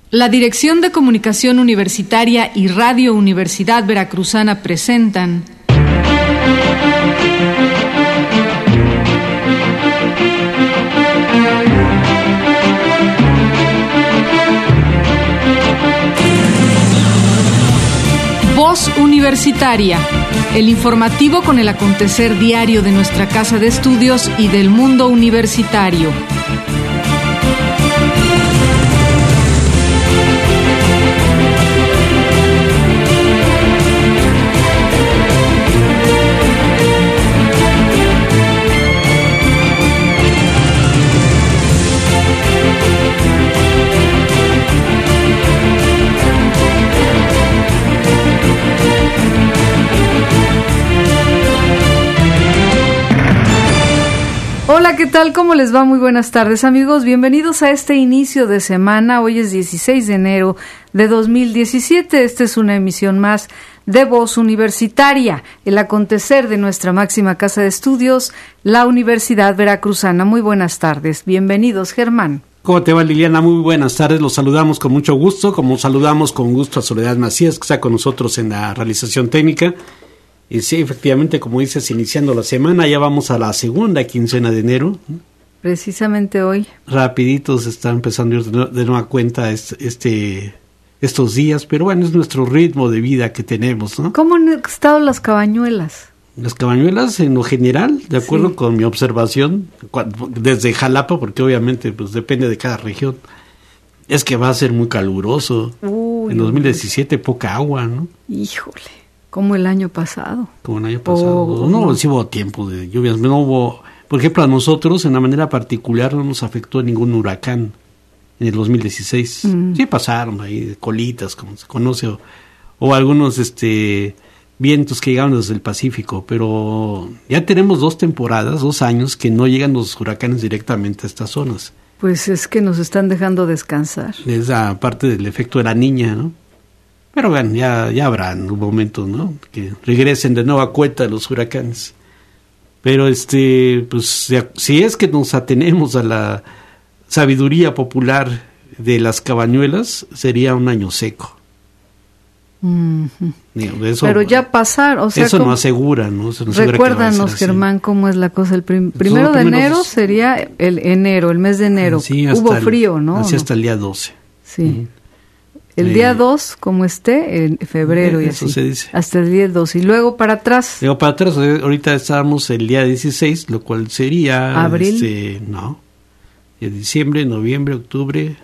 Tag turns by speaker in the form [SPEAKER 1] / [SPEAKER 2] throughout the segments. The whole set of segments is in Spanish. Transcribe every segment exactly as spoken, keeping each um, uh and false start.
[SPEAKER 1] La Dirección de Comunicación Universitaria y Radio Universidad Veracruzana presentan Voz Universitaria, el informativo con el acontecer diario de nuestra casa de estudios y del mundo universitario. Hola, ¿qué tal? ¿Cómo les va? Muy buenas tardes, amigos. Bienvenidos a este inicio de semana. Hoy es dieciséis de enero de dos mil diecisiete. Esta es una emisión más de Voz Universitaria, el acontecer de nuestra máxima casa de estudios, la Universidad Veracruzana. Muy buenas tardes. Bienvenidos, Germán.
[SPEAKER 2] ¿Cómo te va, Liliana? Muy buenas tardes. Los saludamos con mucho gusto, como saludamos con gusto a Soledad Macías, que está con nosotros en la realización técnica. Y sí, efectivamente, como dices, iniciando la semana, ya vamos a la segunda quincena de enero.
[SPEAKER 1] Precisamente hoy.
[SPEAKER 2] Rapidito se está empezando a ir de, de nueva cuenta este, este, estos días, pero bueno, es nuestro ritmo de vida que tenemos, ¿no?
[SPEAKER 1] ¿Cómo han estado las cabañuelas?
[SPEAKER 2] Las cabañuelas, en lo general, de acuerdo sí. con mi observación, desde Jalapa, porque obviamente pues depende de cada región, es que va a ser muy caluroso. Uy, en dos mil diecisiete, poca agua, ¿no?
[SPEAKER 1] Híjole. Como el año pasado.
[SPEAKER 2] Como el año pasado. Oh, no, no, sí hubo tiempo de lluvias. No hubo, por ejemplo, a nosotros, en una manera particular, no nos afectó ningún huracán en el dos mil dieciséis. Mm. Sí pasaron ahí colitas, como se conoce, o, o algunos este vientos que llegaron desde el Pacífico, pero ya tenemos dos temporadas, dos años, que no llegan los huracanes directamente a estas zonas.
[SPEAKER 1] Pues es que nos están dejando descansar.
[SPEAKER 2] Es la parte del efecto de la niña, ¿no? Pero bueno, ya, ya habrá un momento, ¿no? Que regresen de nueva cuenta los huracanes. Pero este, pues si es que nos atenemos a la sabiduría popular de las cabañuelas, sería un año seco.
[SPEAKER 1] Mm-hmm.
[SPEAKER 2] Digo, eso,
[SPEAKER 1] pero ya pasar, o sea,
[SPEAKER 2] eso no asegura, ¿no? Eso no asegura.
[SPEAKER 1] Recuérdanos, Germán, cómo es la cosa. El prim- primero de enero dos... sería el enero, el mes de enero.
[SPEAKER 2] Sí,
[SPEAKER 1] hubo frío, ¿no?
[SPEAKER 2] Así hasta el día doce.
[SPEAKER 1] Sí. Uh-huh. El día dos, como esté, en febrero y
[SPEAKER 2] eso
[SPEAKER 1] así,
[SPEAKER 2] se dice.
[SPEAKER 1] Hasta el día dos. Y luego para atrás.
[SPEAKER 2] Luego para atrás, ahorita estábamos el día dieciséis, lo cual sería...
[SPEAKER 1] ¿Abril?
[SPEAKER 2] Este, no. En diciembre, noviembre, octubre,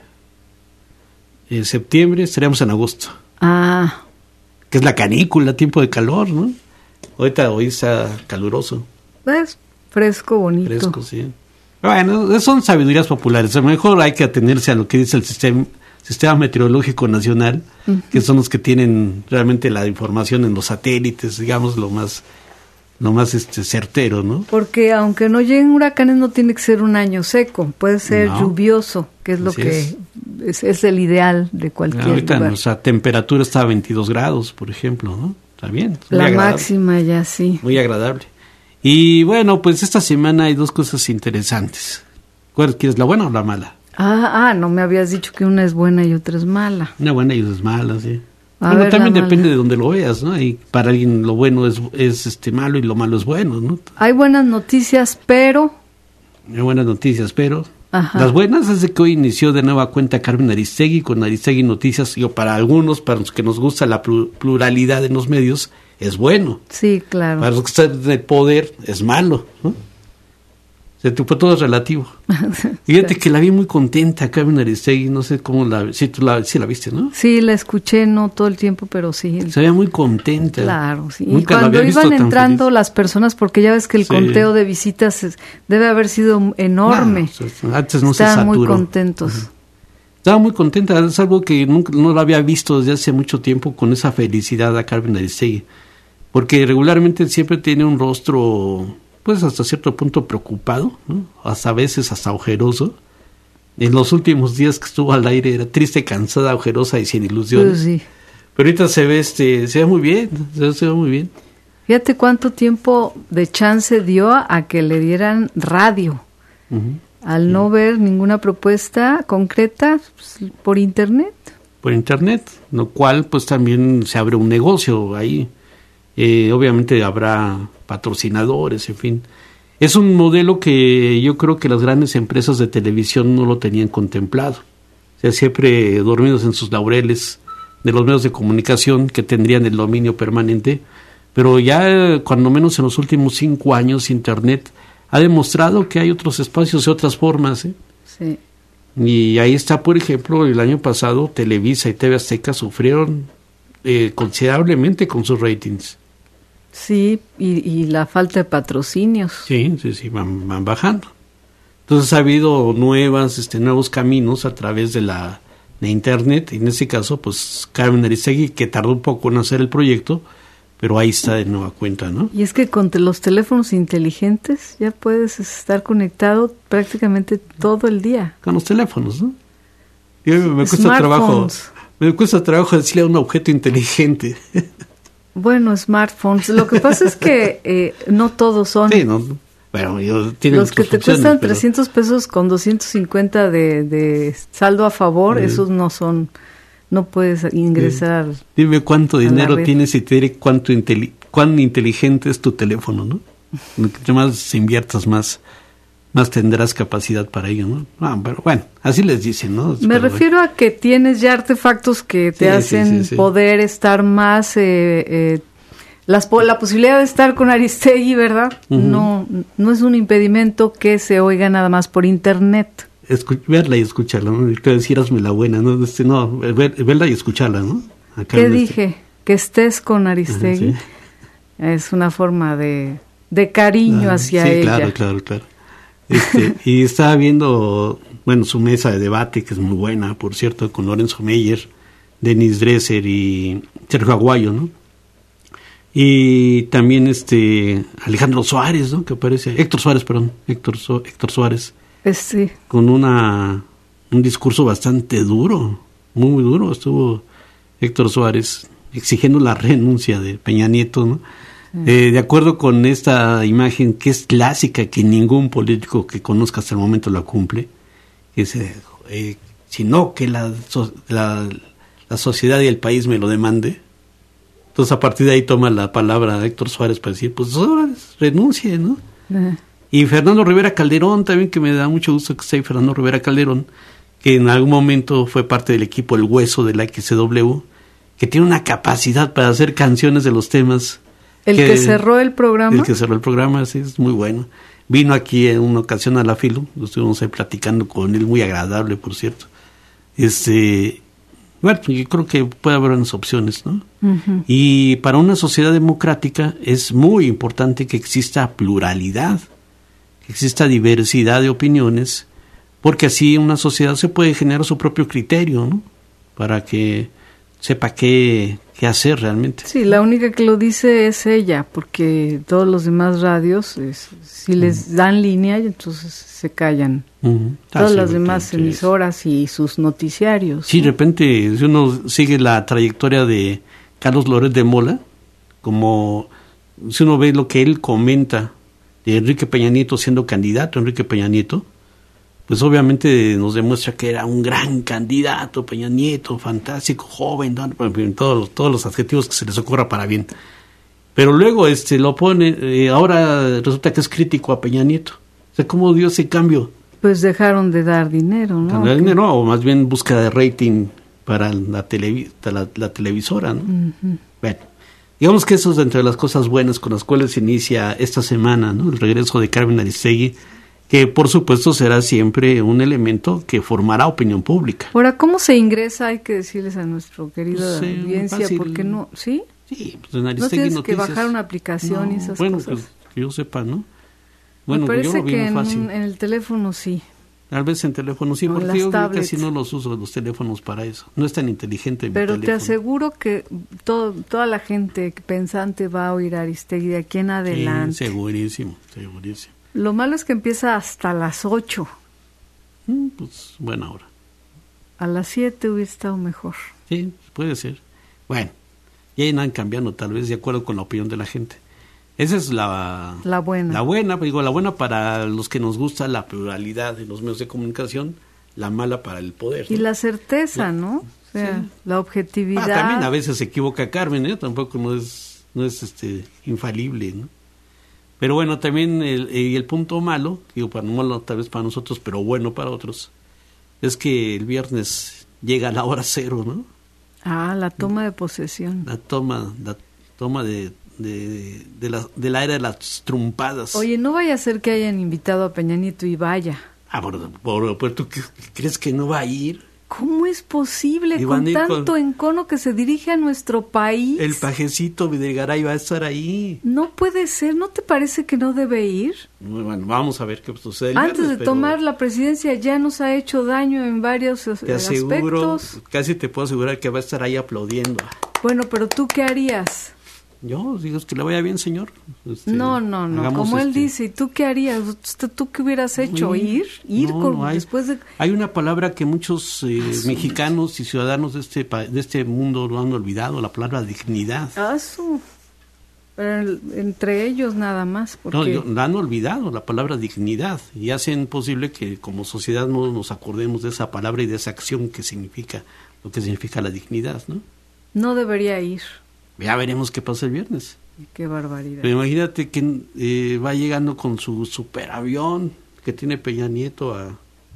[SPEAKER 2] en septiembre, estaríamos en agosto.
[SPEAKER 1] Ah.
[SPEAKER 2] Que es la canícula, tiempo de calor, ¿no? Ahorita hoy está caluroso.
[SPEAKER 1] Es fresco, bonito.
[SPEAKER 2] Fresco, sí. Bueno, son sabidurías populares. A lo mejor hay que atenerse a lo que dice el sistema... Sistema Meteorológico Nacional, uh-huh. que son los que tienen realmente la información en los satélites, digamos, lo más lo más este certero, ¿no?
[SPEAKER 1] Porque aunque no lleguen huracanes, no tiene que ser un año seco, puede ser no. lluvioso, que es lo Así que es. Es, es el ideal de cualquier
[SPEAKER 2] Ahorita
[SPEAKER 1] lugar.
[SPEAKER 2] Nuestra temperatura está a veintidós grados, por ejemplo, ¿no? Está bien.
[SPEAKER 1] La agradable. Máxima ya sí.
[SPEAKER 2] Muy agradable. Y bueno, pues esta semana hay dos cosas interesantes. ¿Cuál quieres, la buena o la mala?
[SPEAKER 1] Ah, ah, no me habías dicho que una es buena y otra es mala.
[SPEAKER 2] Una buena y otra es mala, sí.
[SPEAKER 1] A
[SPEAKER 2] bueno,
[SPEAKER 1] ver,
[SPEAKER 2] también depende de donde lo veas, ¿no? Y para alguien lo bueno es, es este malo y lo malo es bueno, ¿no?
[SPEAKER 1] Hay buenas noticias, pero...
[SPEAKER 2] Hay buenas noticias, pero...
[SPEAKER 1] Ajá.
[SPEAKER 2] Las buenas es de que hoy inició de nueva cuenta Carmen Aristegui con Aristegui Noticias. Y para algunos, para los que nos gusta la pluralidad en los medios, es bueno.
[SPEAKER 1] Sí, claro.
[SPEAKER 2] Para los que están en el poder, es malo, ¿no? O sea, todo es relativo. Fíjate que la vi muy contenta, Carmen Aristegui, no sé cómo la... Sí, tú la, sí la viste, ¿no?
[SPEAKER 1] Sí, la escuché, no todo el tiempo, pero sí.
[SPEAKER 2] Se veía muy contenta.
[SPEAKER 1] Claro, sí.
[SPEAKER 2] Nunca
[SPEAKER 1] y cuando iban entrando las personas, porque ya ves que el sí. conteo de visitas es, debe haber sido enorme.
[SPEAKER 2] No, antes no
[SPEAKER 1] Estaban
[SPEAKER 2] se saturó.
[SPEAKER 1] muy contentos. Uh-huh.
[SPEAKER 2] Estaba muy contenta, es algo que nunca, no la había visto desde hace mucho tiempo con esa felicidad a Carmen Aristegui. Porque regularmente siempre tiene un rostro... pues hasta cierto punto preocupado, ¿no? Hasta a veces hasta ojeroso. En los últimos días que estuvo al aire era triste, cansada, ojerosa y sin ilusiones.
[SPEAKER 1] Pues sí.
[SPEAKER 2] Pero ahorita se ve este, se ve muy bien, se, se ve muy bien.
[SPEAKER 1] Fíjate cuánto tiempo de chance dio a que le dieran radio.
[SPEAKER 2] Uh-huh.
[SPEAKER 1] Al sí. no ver ninguna propuesta concreta, pues, por internet.
[SPEAKER 2] Por internet, lo cual pues también se abre un negocio ahí. Eh, obviamente habrá patrocinadores, en fin. Es un modelo que yo creo que las grandes empresas de televisión no lo tenían contemplado. O sea, siempre dormidos en sus laureles de los medios de comunicación que tendrían el dominio permanente, pero ya cuando menos en los últimos cinco años Internet ha demostrado que hay otros espacios y otras formas, ¿eh?
[SPEAKER 1] Sí.
[SPEAKER 2] Y ahí está, por ejemplo, el año pasado Televisa y T V Azteca sufrieron eh, considerablemente con sus ratings.
[SPEAKER 1] Sí, y, y la falta de patrocinios.
[SPEAKER 2] Sí, sí, sí, van, van bajando. Entonces ha habido nuevas, este, nuevos caminos a través de la de Internet. En este caso, pues Carmen Aristegui, que tardó un poco en hacer el proyecto, pero ahí está de nueva cuenta, ¿no?
[SPEAKER 1] Y es que con te- los teléfonos inteligentes ya puedes estar conectado prácticamente todo el día.
[SPEAKER 2] Con los teléfonos, ¿no? Yo, me cuesta trabajo, me cuesta trabajo decirle a un objeto inteligente.
[SPEAKER 1] Bueno, smartphones. Lo que pasa es que eh, no todos son.
[SPEAKER 2] Sí, no. Bueno, yo,
[SPEAKER 1] los que te cuestan pero... trescientos pesos con doscientos cincuenta de, de saldo a favor, sí. Esos no son. No puedes ingresar.
[SPEAKER 2] Sí. Dime cuánto dinero tienes y te diré cuánto inteli- cuán inteligente es tu teléfono, ¿no? Entre más inviertas, más más tendrás capacidad para ello, ¿no? Ah, pero bueno, así les dicen, ¿no?
[SPEAKER 1] Me
[SPEAKER 2] pero,
[SPEAKER 1] refiero
[SPEAKER 2] bueno.
[SPEAKER 1] a que tienes ya artefactos que te
[SPEAKER 2] sí,
[SPEAKER 1] hacen
[SPEAKER 2] sí, sí, sí.
[SPEAKER 1] poder estar más, eh, eh, las, la posibilidad de estar con Aristegui, ¿verdad? Uh-huh. No, no es un impedimento que se oiga nada más por internet.
[SPEAKER 2] Escu- verla y escucharla, ¿no? Que decir, hazme la buena, ¿no? Este, no, ver, verla y escucharla, ¿no?
[SPEAKER 1] Acá ¿Qué dije? Este... Que estés con Aristegui.
[SPEAKER 2] Ajá, sí.
[SPEAKER 1] Es una forma de, de cariño ah, hacia
[SPEAKER 2] sí,
[SPEAKER 1] ella.
[SPEAKER 2] Claro, claro, claro. Este, y estaba viendo, bueno, su mesa de debate, que es muy buena, por cierto, con Lorenzo Meyer, Denis Dresser y Sergio Aguayo, ¿no? Y también este Alejandro Suárez, ¿no? Que aparece, Héctor Suárez, perdón, Héctor, Su- Héctor Suárez.
[SPEAKER 1] Eh, sí. Con
[SPEAKER 2] una un discurso bastante duro, muy, muy duro. Estuvo Héctor Suárez exigiendo la renuncia de Peña Nieto, ¿no? Eh, de acuerdo con esta imagen que es clásica, que ningún político que conozca hasta el momento la cumple, que es, eh, sino que la, so, la, la sociedad y el país me lo demande. Entonces a partir de ahí toma la palabra Héctor Suárez para decir, pues Suárez, renuncie, ¿no? Uh-huh. Y Fernando Rivera Calderón también, que me da mucho gusto que esté ahí Fernando Rivera Calderón, que en algún momento fue parte del equipo El Hueso de la X C W, que tiene una capacidad para hacer canciones de los temas.
[SPEAKER 1] ¿El que, que cerró el programa?
[SPEAKER 2] El que cerró el programa, sí, es muy bueno. Vino aquí en una ocasión a la Filo, estuvimos ahí platicando con él, muy agradable, por cierto. Este, bueno, yo creo que puede haber unas opciones, ¿no? Uh-huh. Y para una sociedad democrática es muy importante que exista pluralidad, que exista diversidad de opiniones, porque así una sociedad se puede generar su propio criterio, ¿no? Para que sepa qué, qué hacer realmente.
[SPEAKER 1] Sí, la única que lo dice es ella, porque todos los demás radios, es, si les uh-huh. dan línea, entonces se callan. Uh-huh. Todas ah, las sí, demás emisoras es. Y sus noticiarios.
[SPEAKER 2] Sí,
[SPEAKER 1] ¿no?
[SPEAKER 2] De repente, si uno sigue la trayectoria de Carlos Loret de Mola, como si uno ve lo que él comenta de Enrique Peña Nieto siendo candidato, Enrique Peña Nieto, pues obviamente nos demuestra que era un gran candidato, Peña Nieto, fantástico, joven, ¿no? todos, todos los adjetivos que se les ocurra para bien. Pero luego este lo pone, eh, ahora resulta que es crítico a Peña Nieto. O sea, ¿cómo dio ese cambio?
[SPEAKER 1] Pues dejaron de dar dinero, ¿no?
[SPEAKER 2] Dar dinero, o más bien búsqueda de rating para la, televi- la, la televisora, ¿no? Uh-huh. Bueno, digamos que eso es entre las cosas buenas con las cuales se inicia esta semana, ¿no? El regreso de Carmen Aristegui, que por supuesto será siempre un elemento que formará opinión pública.
[SPEAKER 1] Ahora, ¿cómo se ingresa? Hay que decirles a nuestro querido sí, audiencia, fácil. ¿Por qué no? ¿Sí?
[SPEAKER 2] Sí, pues en Aristegui
[SPEAKER 1] no tienes
[SPEAKER 2] Noticias.
[SPEAKER 1] Que bajar una aplicación
[SPEAKER 2] no,
[SPEAKER 1] y esas
[SPEAKER 2] bueno,
[SPEAKER 1] cosas.
[SPEAKER 2] Bueno, pues, que yo sepa, ¿no? Bueno,
[SPEAKER 1] me parece
[SPEAKER 2] yo lo vi
[SPEAKER 1] que
[SPEAKER 2] muy
[SPEAKER 1] en,
[SPEAKER 2] fácil.
[SPEAKER 1] Un, en el teléfono sí.
[SPEAKER 2] Tal vez en teléfono sí, porque yo casi no los uso los teléfonos para eso. No es tan inteligente mi
[SPEAKER 1] Pero
[SPEAKER 2] teléfono.
[SPEAKER 1] Te aseguro que todo, toda la gente pensante va a oír a Aristegui de aquí en adelante.
[SPEAKER 2] Sí, segurísimo, segurísimo.
[SPEAKER 1] Lo malo es que empieza hasta las ocho.
[SPEAKER 2] Mm, pues buena hora.
[SPEAKER 1] A las siete hubiera estado mejor.
[SPEAKER 2] Sí, puede ser. Bueno, ya irán cambiando tal vez de acuerdo con la opinión de la gente. Esa es la,
[SPEAKER 1] la buena.
[SPEAKER 2] La buena, digo, la buena para los que nos gusta la pluralidad en los medios de comunicación, la mala para el poder, ¿no?
[SPEAKER 1] Y la certeza, la, ¿no? O sea, sí. La objetividad.
[SPEAKER 2] Ah, también a veces se equivoca Carmen, ¿eh? Tampoco no es, no es este infalible, ¿no? Pero bueno, también el, el punto malo, digo, para no malo tal vez para nosotros, pero bueno para otros, es que el viernes llega a la hora cero, ¿no?
[SPEAKER 1] Ah, la toma de posesión.
[SPEAKER 2] La toma, la toma de, de, de, la, de la era de las trumpadas.
[SPEAKER 1] Oye, no vaya a ser que hayan invitado a Peña Nieto y vaya.
[SPEAKER 2] Ah, por, por, por ¿tú crees que no va a ir?
[SPEAKER 1] ¿Cómo es posible con tanto con encono que se dirige a nuestro país?
[SPEAKER 2] El pajecito Videgaray va a estar ahí.
[SPEAKER 1] No puede ser, ¿no te parece que no debe ir?
[SPEAKER 2] Muy bueno, vamos a ver qué sucede.
[SPEAKER 1] Antes
[SPEAKER 2] viernes,
[SPEAKER 1] de tomar la presidencia ya nos ha hecho daño en varios
[SPEAKER 2] te aseguro,
[SPEAKER 1] aspectos.
[SPEAKER 2] Casi te puedo asegurar que va a estar ahí aplaudiendo.
[SPEAKER 1] Bueno, pero ¿tú qué harías?
[SPEAKER 2] Yo digo que le vaya bien, señor.
[SPEAKER 1] Este, no, no, no. Como este... él dice, ¿y tú qué harías? ¿Tú qué hubieras hecho? ¿Ir? ¿Ir
[SPEAKER 2] no,
[SPEAKER 1] con,
[SPEAKER 2] no hay,
[SPEAKER 1] después de...?
[SPEAKER 2] Hay una palabra que muchos eh, ah, mexicanos y ciudadanos de este de este mundo lo han olvidado, la palabra dignidad.
[SPEAKER 1] Ah, su. Pero entre ellos nada más. Porque...
[SPEAKER 2] No, yo, la han olvidado, la palabra dignidad. Y hacen posible que como sociedad no nos acordemos de esa palabra y de esa acción que significa, lo que significa la dignidad, ¿no?
[SPEAKER 1] No debería ir.
[SPEAKER 2] Ya veremos qué pasa el viernes.
[SPEAKER 1] Qué barbaridad.
[SPEAKER 2] Pero imagínate que eh, va llegando con su superavión que tiene Peña Nieto a,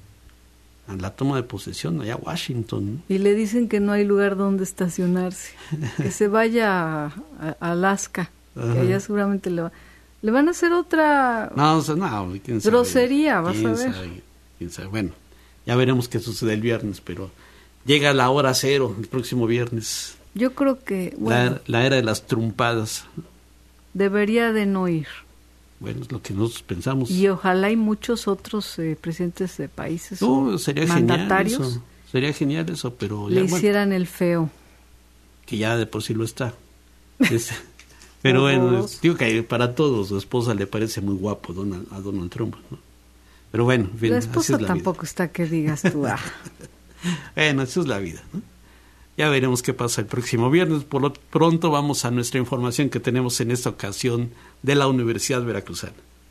[SPEAKER 2] a la toma de posesión allá a Washington, ¿no?
[SPEAKER 1] Y le dicen que no hay lugar donde estacionarse, que se vaya a, a Alaska, Ajá. que allá seguramente le, va, le van a hacer otra
[SPEAKER 2] no, o sea, no, ¿quién sabe?
[SPEAKER 1] grosería, vas
[SPEAKER 2] ¿Quién
[SPEAKER 1] a ver.
[SPEAKER 2] Sabe? ¿Quién sabe? Bueno, ya veremos qué sucede el viernes, pero llega la hora cero el próximo viernes.
[SPEAKER 1] Yo creo que... Bueno,
[SPEAKER 2] la, la era de las trumpadas.
[SPEAKER 1] Debería de no ir.
[SPEAKER 2] Bueno, es lo que nosotros pensamos.
[SPEAKER 1] Y ojalá hay muchos otros eh, presidentes de países
[SPEAKER 2] no, sería
[SPEAKER 1] mandatarios.
[SPEAKER 2] Genial eso. Sería genial eso, pero...
[SPEAKER 1] Le
[SPEAKER 2] ya,
[SPEAKER 1] hicieran
[SPEAKER 2] bueno,
[SPEAKER 1] el feo.
[SPEAKER 2] Que ya de por sí lo está. Es, pero bueno, es, digo que para todos, su esposa le parece muy guapo Donald, a Donald Trump, ¿no? Pero bueno, en fin,
[SPEAKER 1] la esposa
[SPEAKER 2] así es la
[SPEAKER 1] tampoco
[SPEAKER 2] vida.
[SPEAKER 1] Está que digas tú. Ah.
[SPEAKER 2] Bueno, eso es la vida, ¿no? Ya veremos qué pasa el próximo viernes. Por lo pronto vamos a nuestra información que tenemos en esta ocasión de la Universidad Veracruzana.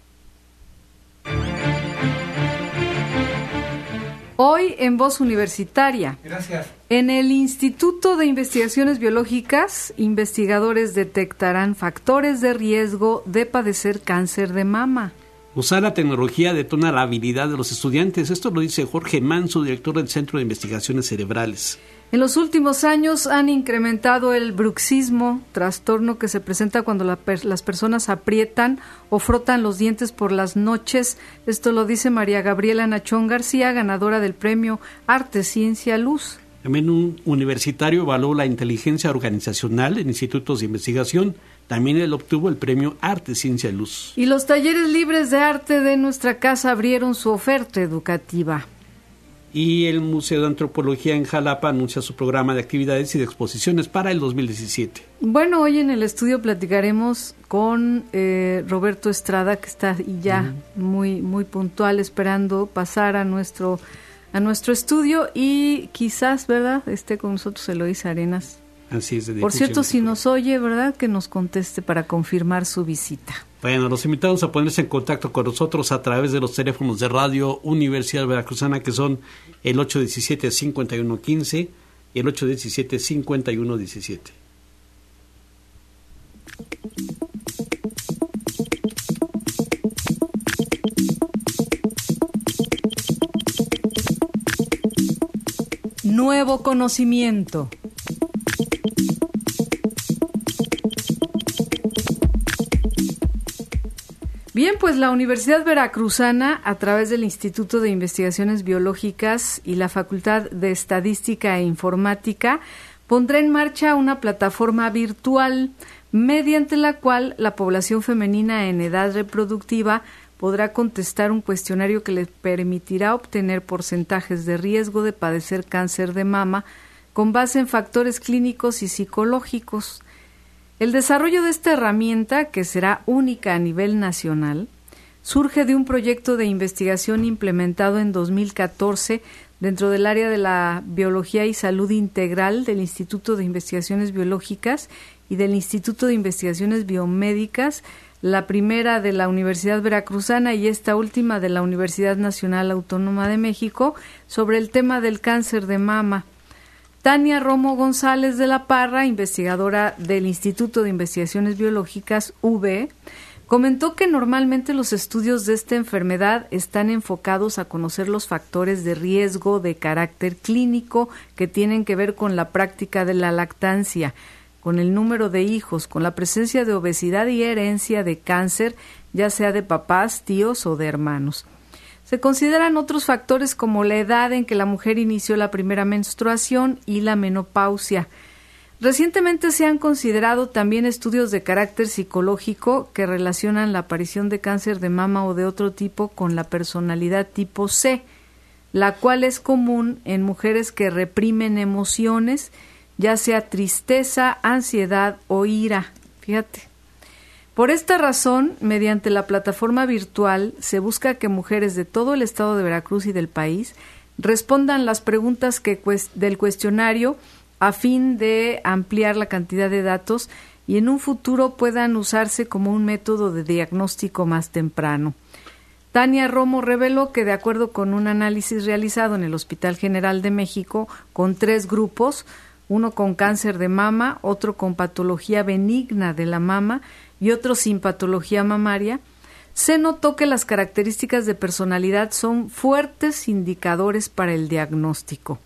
[SPEAKER 1] Hoy en Voz Universitaria.
[SPEAKER 3] Gracias.
[SPEAKER 1] En el Instituto de Investigaciones Biológicas, investigadores detectarán factores de riesgo de padecer cáncer de mama.
[SPEAKER 2] Usar la tecnología detona la habilidad de los estudiantes. Esto lo dice Jorge Manso, director del Centro de Investigaciones Cerebrales.
[SPEAKER 1] En los últimos años han incrementado el bruxismo, trastorno que se presenta cuando la per- las personas aprietan o frotan los dientes por las noches. Esto lo dice María Gabriela Nachón García, ganadora del premio Arte, Ciencia, Luz.
[SPEAKER 2] También un universitario evaluó la inteligencia organizacional en institutos de investigación. También él obtuvo el premio Arte, Ciencia, Luz.
[SPEAKER 1] Y los talleres libres de arte de nuestra casa abrieron su oferta educativa.
[SPEAKER 2] Y el Museo de Antropología en Jalapa anuncia su programa de actividades y de exposiciones para el dos mil diecisiete.
[SPEAKER 1] Bueno, hoy en el estudio platicaremos con eh, Roberto Estrada, que está ya uh-huh. muy muy puntual, esperando pasar a nuestro a nuestro estudio, y quizás, ¿verdad?, esté con nosotros Eloísa Arenas.
[SPEAKER 2] Así es. De
[SPEAKER 1] Por cierto, si nos oye, ¿verdad?, que nos conteste para confirmar su visita.
[SPEAKER 2] Bueno, los invitamos a ponerse en contacto con nosotros a través de los teléfonos de Radio Universidad Veracruzana, que son el ocho uno siete, cinco uno uno cinco y el ocho uno siete, cinco uno uno siete.
[SPEAKER 1] Nuevo conocimiento. Bien, pues la Universidad Veracruzana, a través del Instituto de Investigaciones Biológicas y la Facultad de Estadística e Informática, pondrá en marcha una plataforma virtual mediante la cual la población femenina en edad reproductiva podrá contestar un cuestionario que les permitirá obtener porcentajes de riesgo de padecer cáncer de mama con base en factores clínicos y psicológicos. El desarrollo de esta herramienta, que será única a nivel nacional, surge de un proyecto de investigación implementado en dos mil catorce dentro del área de la Biología y Salud Integral del Instituto de Investigaciones Biológicas y del Instituto de Investigaciones Biomédicas, la primera de la Universidad Veracruzana y esta última de la Universidad Nacional Autónoma de México, sobre el tema del cáncer de mama. Tania Romo González de la Parra, investigadora del Instituto de Investigaciones Biológicas, U B E, comentó que normalmente los estudios de esta enfermedad están enfocados a conocer los factores de riesgo de carácter clínico que tienen que ver con la práctica de la lactancia, con el número de hijos, con la presencia de obesidad y herencia de cáncer, ya sea de papás, tíos o de hermanos. Se consideran otros factores como la edad en que la mujer inició la primera menstruación y la menopausia. Recientemente se han considerado también estudios de carácter psicológico que relacionan la aparición de cáncer de mama o de otro tipo con la personalidad tipo C, la cual es común en mujeres que reprimen emociones, ya sea tristeza, ansiedad o ira. Fíjate. Por esta razón, mediante la plataforma virtual, se busca que mujeres de todo el estado de Veracruz y del país respondan las preguntas que del cuestionario a fin de ampliar la cantidad de datos y en un futuro puedan usarse como un método de diagnóstico más temprano. Tania Romo reveló que, de acuerdo con un análisis realizado en el Hospital General de México con tres grupos, uno con cáncer de mama, otro con patología benigna de la mama y otro sin patología mamaria, se notó que las características de personalidad son fuertes indicadores para el diagnóstico.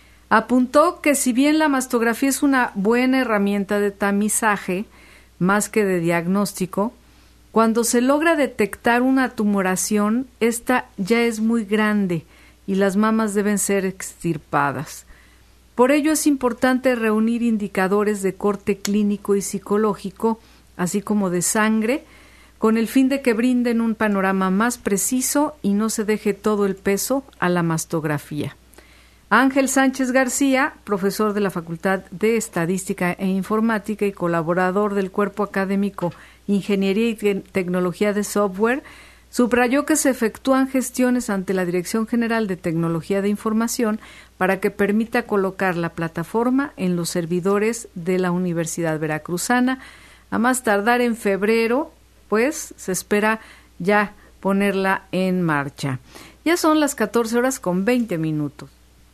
[SPEAKER 1] Apuntó que si bien la mastografía es una buena herramienta de tamizaje, más que de diagnóstico, cuando se logra detectar una tumoración, esta ya es muy grande y las mamas deben ser extirpadas. Por ello es importante reunir indicadores de corte clínico y psicológico, así como de sangre, con el fin de que brinden un panorama más preciso y no se deje todo el peso a la mastografía. Ángel Sánchez García, profesor de la Facultad de Estadística e Informática y colaborador del Cuerpo Académico Ingeniería y Te- Tecnología de Software, subrayó que se efectúan gestiones ante la Dirección General de Tecnología de Información para que permita colocar la plataforma en los servidores de la Universidad Veracruzana. A más tardar en febrero, pues se espera ya ponerla en marcha. Ya son las catorce horas con veinte minutos.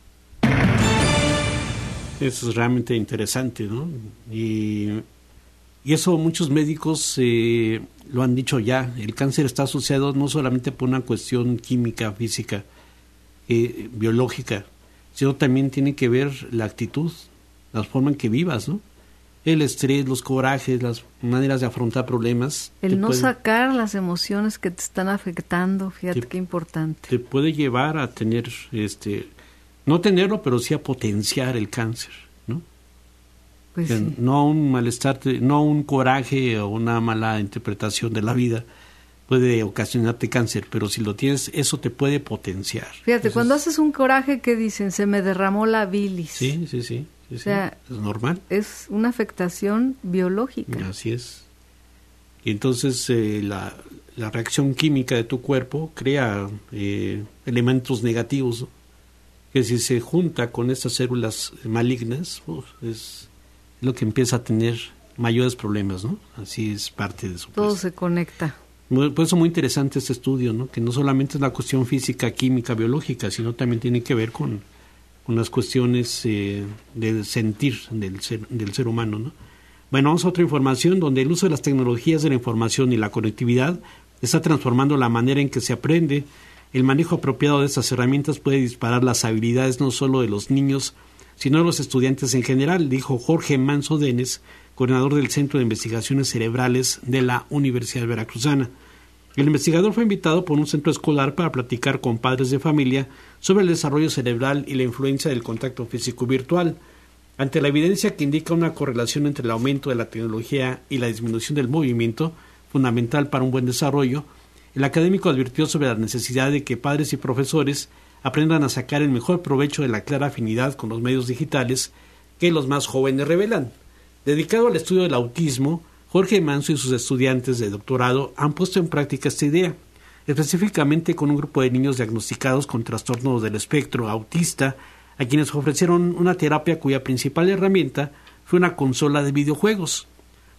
[SPEAKER 2] Eso es realmente interesante, ¿no? Y, y eso muchos médicos eh, lo han dicho ya. El cáncer está asociado no solamente por una cuestión química, física, eh, biológica, sino también tiene que ver la actitud, la forma en que vivas, ¿no? El estrés, los corajes, las maneras de afrontar problemas.
[SPEAKER 1] El no
[SPEAKER 2] puede,
[SPEAKER 1] sacar las emociones que te están afectando, fíjate te, qué importante.
[SPEAKER 2] Te puede llevar a tener este... no tenerlo, pero sí a potenciar el cáncer, ¿no?
[SPEAKER 1] Pues sí.
[SPEAKER 2] No un malestar, no un coraje o una mala interpretación de la vida puede ocasionarte cáncer, pero si lo tienes, eso te puede potenciar.
[SPEAKER 1] Fíjate,
[SPEAKER 2] Entonces,
[SPEAKER 1] cuando haces un coraje, ¿qué dicen? Se me derramó la bilis.
[SPEAKER 2] Sí, sí, sí. sí
[SPEAKER 1] o sea,
[SPEAKER 2] sí, es normal.
[SPEAKER 1] Es una afectación biológica.
[SPEAKER 2] Así es. Y entonces eh, la, la reacción química de tu cuerpo crea eh, elementos negativos, ¿no? Que si se junta con estas células malignas, uf, es lo que empieza a tener mayores problemas, ¿no? Así es parte de su
[SPEAKER 1] Todo
[SPEAKER 2] proceso.
[SPEAKER 1] se conecta.
[SPEAKER 2] Por eso muy interesante este estudio, ¿no? Que no solamente es la cuestión física, química, biológica, sino también tiene que ver con, con las cuestiones eh, del sentir del ser, del ser humano, ¿no? Bueno, vamos a otra información donde el uso de las tecnologías de la información y la conectividad está transformando la manera en que se aprende. El manejo apropiado de estas herramientas puede disparar las habilidades no solo de los niños, sino de los estudiantes en general, dijo Jorge Manso Denes, coordinador del Centro de Investigaciones Cerebrales de la Universidad Veracruzana. El investigador fue invitado por un centro escolar para platicar con padres de familia sobre el desarrollo cerebral y la influencia del contacto físico virtual. Ante la evidencia que indica una correlación entre el aumento de la tecnología y la disminución del movimiento, fundamental para un buen desarrollo, el académico advirtió sobre la necesidad de que padres y profesores aprendan a sacar el mejor provecho de la clara afinidad con los medios digitales que los más jóvenes revelan. Dedicado al estudio del autismo, Jorge Manso y sus estudiantes de doctorado han puesto en práctica esta idea, específicamente con un grupo de niños diagnosticados con trastornos del espectro autista, a quienes ofrecieron una terapia cuya principal herramienta fue una consola de videojuegos.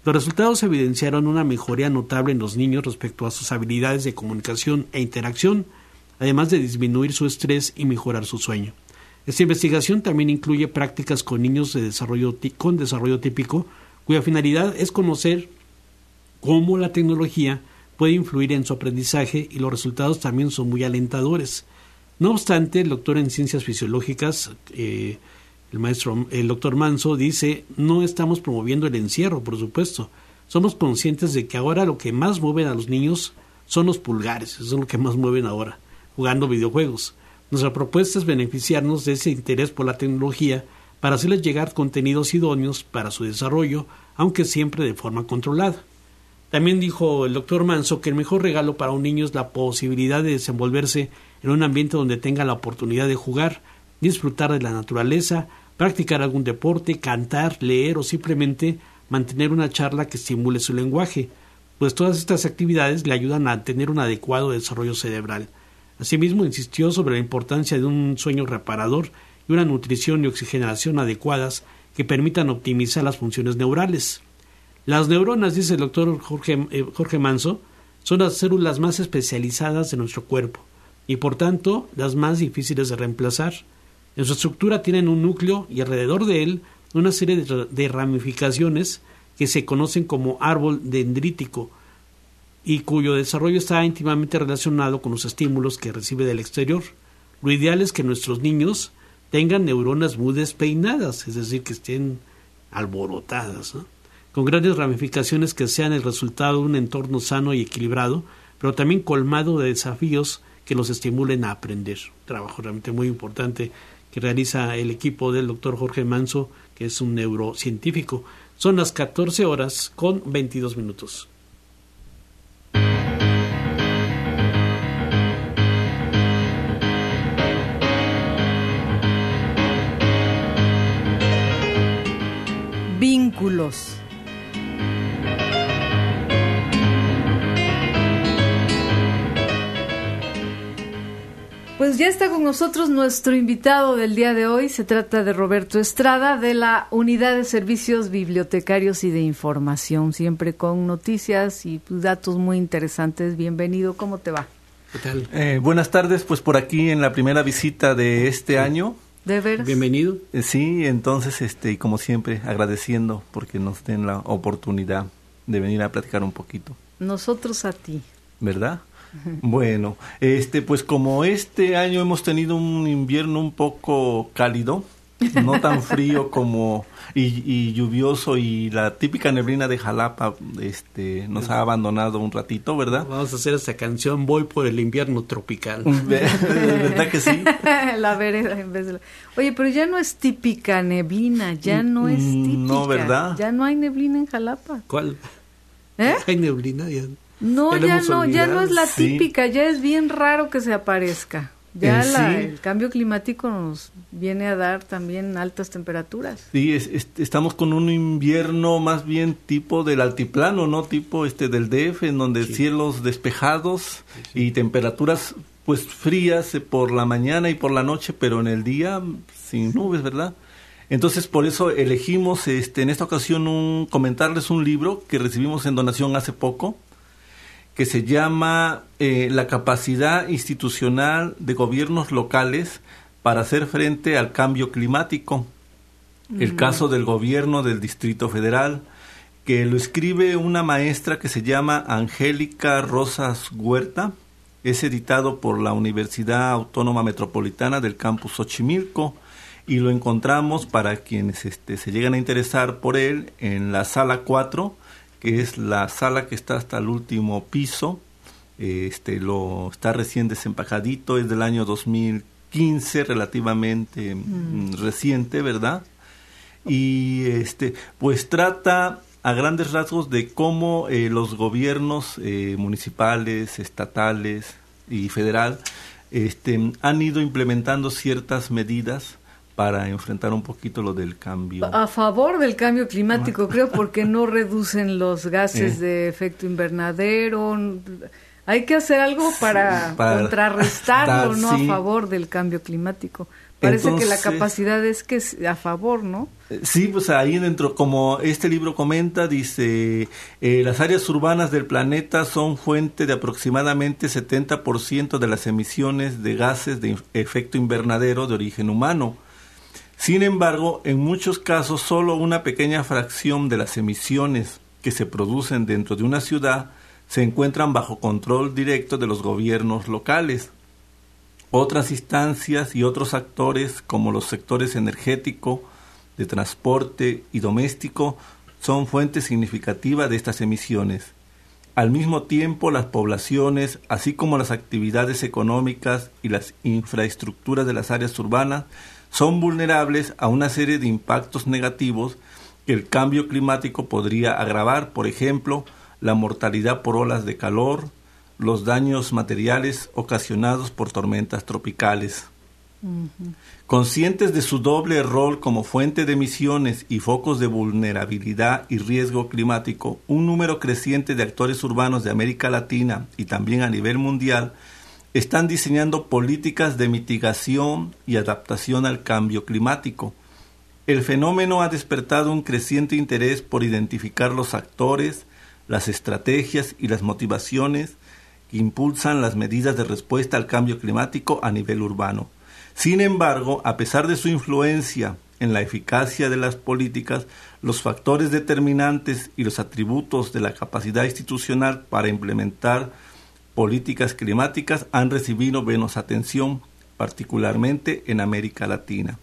[SPEAKER 2] Los resultados evidenciaron una mejoría notable en los niños respecto a sus habilidades de comunicación e interacción, además de disminuir su estrés y mejorar su sueño. Esta investigación también incluye prácticas con niños de desarrollo con desarrollo típico, cuya finalidad es conocer cómo la tecnología puede influir en su aprendizaje, y los resultados también son muy alentadores. No obstante, el doctor en ciencias fisiológicas, eh, el maestro, el doctor Manso, dice: no estamos promoviendo el encierro, por supuesto. Somos conscientes de que ahora lo que más mueven a los niños son los pulgares, eso es lo que más mueven ahora, jugando videojuegos. Nuestra propuesta es beneficiarnos de ese interés por la tecnología para hacerles llegar contenidos idóneos para su desarrollo, aunque siempre de forma controlada. También dijo el doctor Manso que el mejor regalo para un niño es la posibilidad de desenvolverse en un ambiente donde tenga la oportunidad de jugar, disfrutar de la naturaleza, practicar algún deporte, cantar, leer o simplemente mantener una charla que estimule su lenguaje, pues todas estas actividades le ayudan a tener un adecuado desarrollo cerebral. Asimismo, insistió sobre la importancia de un sueño reparador y una nutrición y oxigenación adecuadas que permitan optimizar las funciones neurales. Las neuronas, dice el doctor Jorge, eh, Jorge Manso, son las células más especializadas de nuestro cuerpo y, por tanto, las más difíciles de reemplazar. En su estructura tienen un núcleo y alrededor de él una serie de, de ramificaciones que se conocen como árbol dendrítico, y cuyo desarrollo está íntimamente relacionado con los estímulos que recibe del exterior. Lo ideal es que nuestros niños tengan neuronas muy despeinadas, es decir, que estén alborotadas, ¿no?, con grandes ramificaciones que sean el resultado de un entorno sano y equilibrado, pero también colmado de desafíos que los estimulen a aprender. Un trabajo realmente muy importante que realiza el equipo del doctor Jorge Manso, que es un neurocientífico. Son las catorce horas con veintidós minutos.
[SPEAKER 1] Vínculos. Pues ya está con nosotros nuestro invitado del día de hoy. Se trata de Roberto Estrada, de la Unidad de Servicios Bibliotecarios y de Información, siempre con noticias y datos muy interesantes. Bienvenido, ¿cómo te va?
[SPEAKER 2] ¿Qué tal?
[SPEAKER 3] Eh, buenas tardes, pues por aquí en la primera visita de este sí. año.
[SPEAKER 1] ¿De veras?
[SPEAKER 2] Bienvenido.
[SPEAKER 3] Eh, sí, entonces, este, y como siempre, agradeciendo porque nos den la oportunidad de venir a platicar un poquito.
[SPEAKER 1] Nosotros a ti.
[SPEAKER 3] ¿Verdad? Bueno, este, pues como este año hemos tenido un invierno un poco cálido, no tan frío como y, y lluvioso, y la típica neblina de Jalapa este nos ha abandonado un ratito, ¿verdad?
[SPEAKER 2] Vamos a hacer esta canción, Voy por el invierno tropical.
[SPEAKER 3] ¿Verdad que sí?
[SPEAKER 1] La vereda en vez de la... Oye, pero ya no es típica neblina, ya no es típica.
[SPEAKER 3] No, ¿verdad?
[SPEAKER 1] Ya no hay neblina en Jalapa.
[SPEAKER 2] ¿Cuál?
[SPEAKER 1] ¿Eh?
[SPEAKER 2] ¿Hay neblina? Ya,
[SPEAKER 1] no, ya, ya no, olvidado. Ya no es la
[SPEAKER 3] sí.
[SPEAKER 1] típica, ya es bien raro que se aparezca. Ya
[SPEAKER 3] eh,
[SPEAKER 1] la,
[SPEAKER 3] sí.
[SPEAKER 1] el cambio climático nos viene a dar también altas temperaturas.
[SPEAKER 3] Sí, es, es, estamos con un invierno más bien tipo del altiplano, ¿no? Tipo este del D F, en donde sí. cielos despejados sí, sí. y temperaturas pues frías por la mañana y por la noche, pero en el día sin nubes, ¿verdad? Entonces por eso elegimos este en esta ocasión un, comentarles un libro que recibimos en donación hace poco, que se llama eh, La capacidad institucional de gobiernos locales para hacer frente al cambio climático. Mm. El caso del gobierno del Distrito Federal, que lo escribe una maestra que se llama Angélica Rosas Huerta. Es editado por la Universidad Autónoma Metropolitana del Campus Xochimilco, y lo encontramos, para quienes este, se llegan a interesar por él, en la sala cuatro, que es la sala que está hasta el último piso. Este lo está recién desempacadito, es del año dos mil quince, relativamente mm. reciente, ¿verdad? Y este pues trata a grandes rasgos de cómo eh, los gobiernos eh, municipales, estatales y federal este han ido implementando ciertas medidas para enfrentar un poquito lo del cambio.
[SPEAKER 1] A favor del cambio climático, creo, porque no reducen los gases eh. de efecto invernadero, hay que hacer algo para, para contrarrestarlo, dar, no sí. a favor del cambio climático. Parece Entonces, que la capacidad es que es a favor, ¿no?
[SPEAKER 3] Sí, pues ahí dentro, como este libro comenta, dice, eh, las áreas urbanas del planeta son fuente de aproximadamente setenta por ciento de las emisiones de gases de efecto invernadero de origen humano. Sin embargo, en muchos casos, solo una pequeña fracción de las emisiones que se producen dentro de una ciudad se encuentran bajo control directo de los gobiernos locales. Otras instancias y otros actores, como los sectores energético, de transporte y doméstico, son fuente significativa de estas emisiones. Al mismo tiempo, las poblaciones, así como las actividades económicas y las infraestructuras de las áreas urbanas, son vulnerables a una serie de impactos negativos que el cambio climático podría agravar, por ejemplo, la mortalidad por olas de calor, los daños materiales ocasionados por tormentas tropicales. Uh-huh. Conscientes de su doble rol como fuente de emisiones y focos de vulnerabilidad y riesgo climático, un número creciente de actores urbanos de América Latina y también a nivel mundial están diseñando políticas de mitigación y adaptación al cambio climático. El fenómeno ha despertado un creciente interés por identificar los actores, las estrategias y las motivaciones que impulsan las medidas de respuesta al cambio climático a nivel urbano. Sin embargo, a pesar de su influencia en la eficacia de las políticas, los factores determinantes y los atributos de la capacidad institucional para implementar políticas climáticas han recibido menos atención, particularmente en América Latina.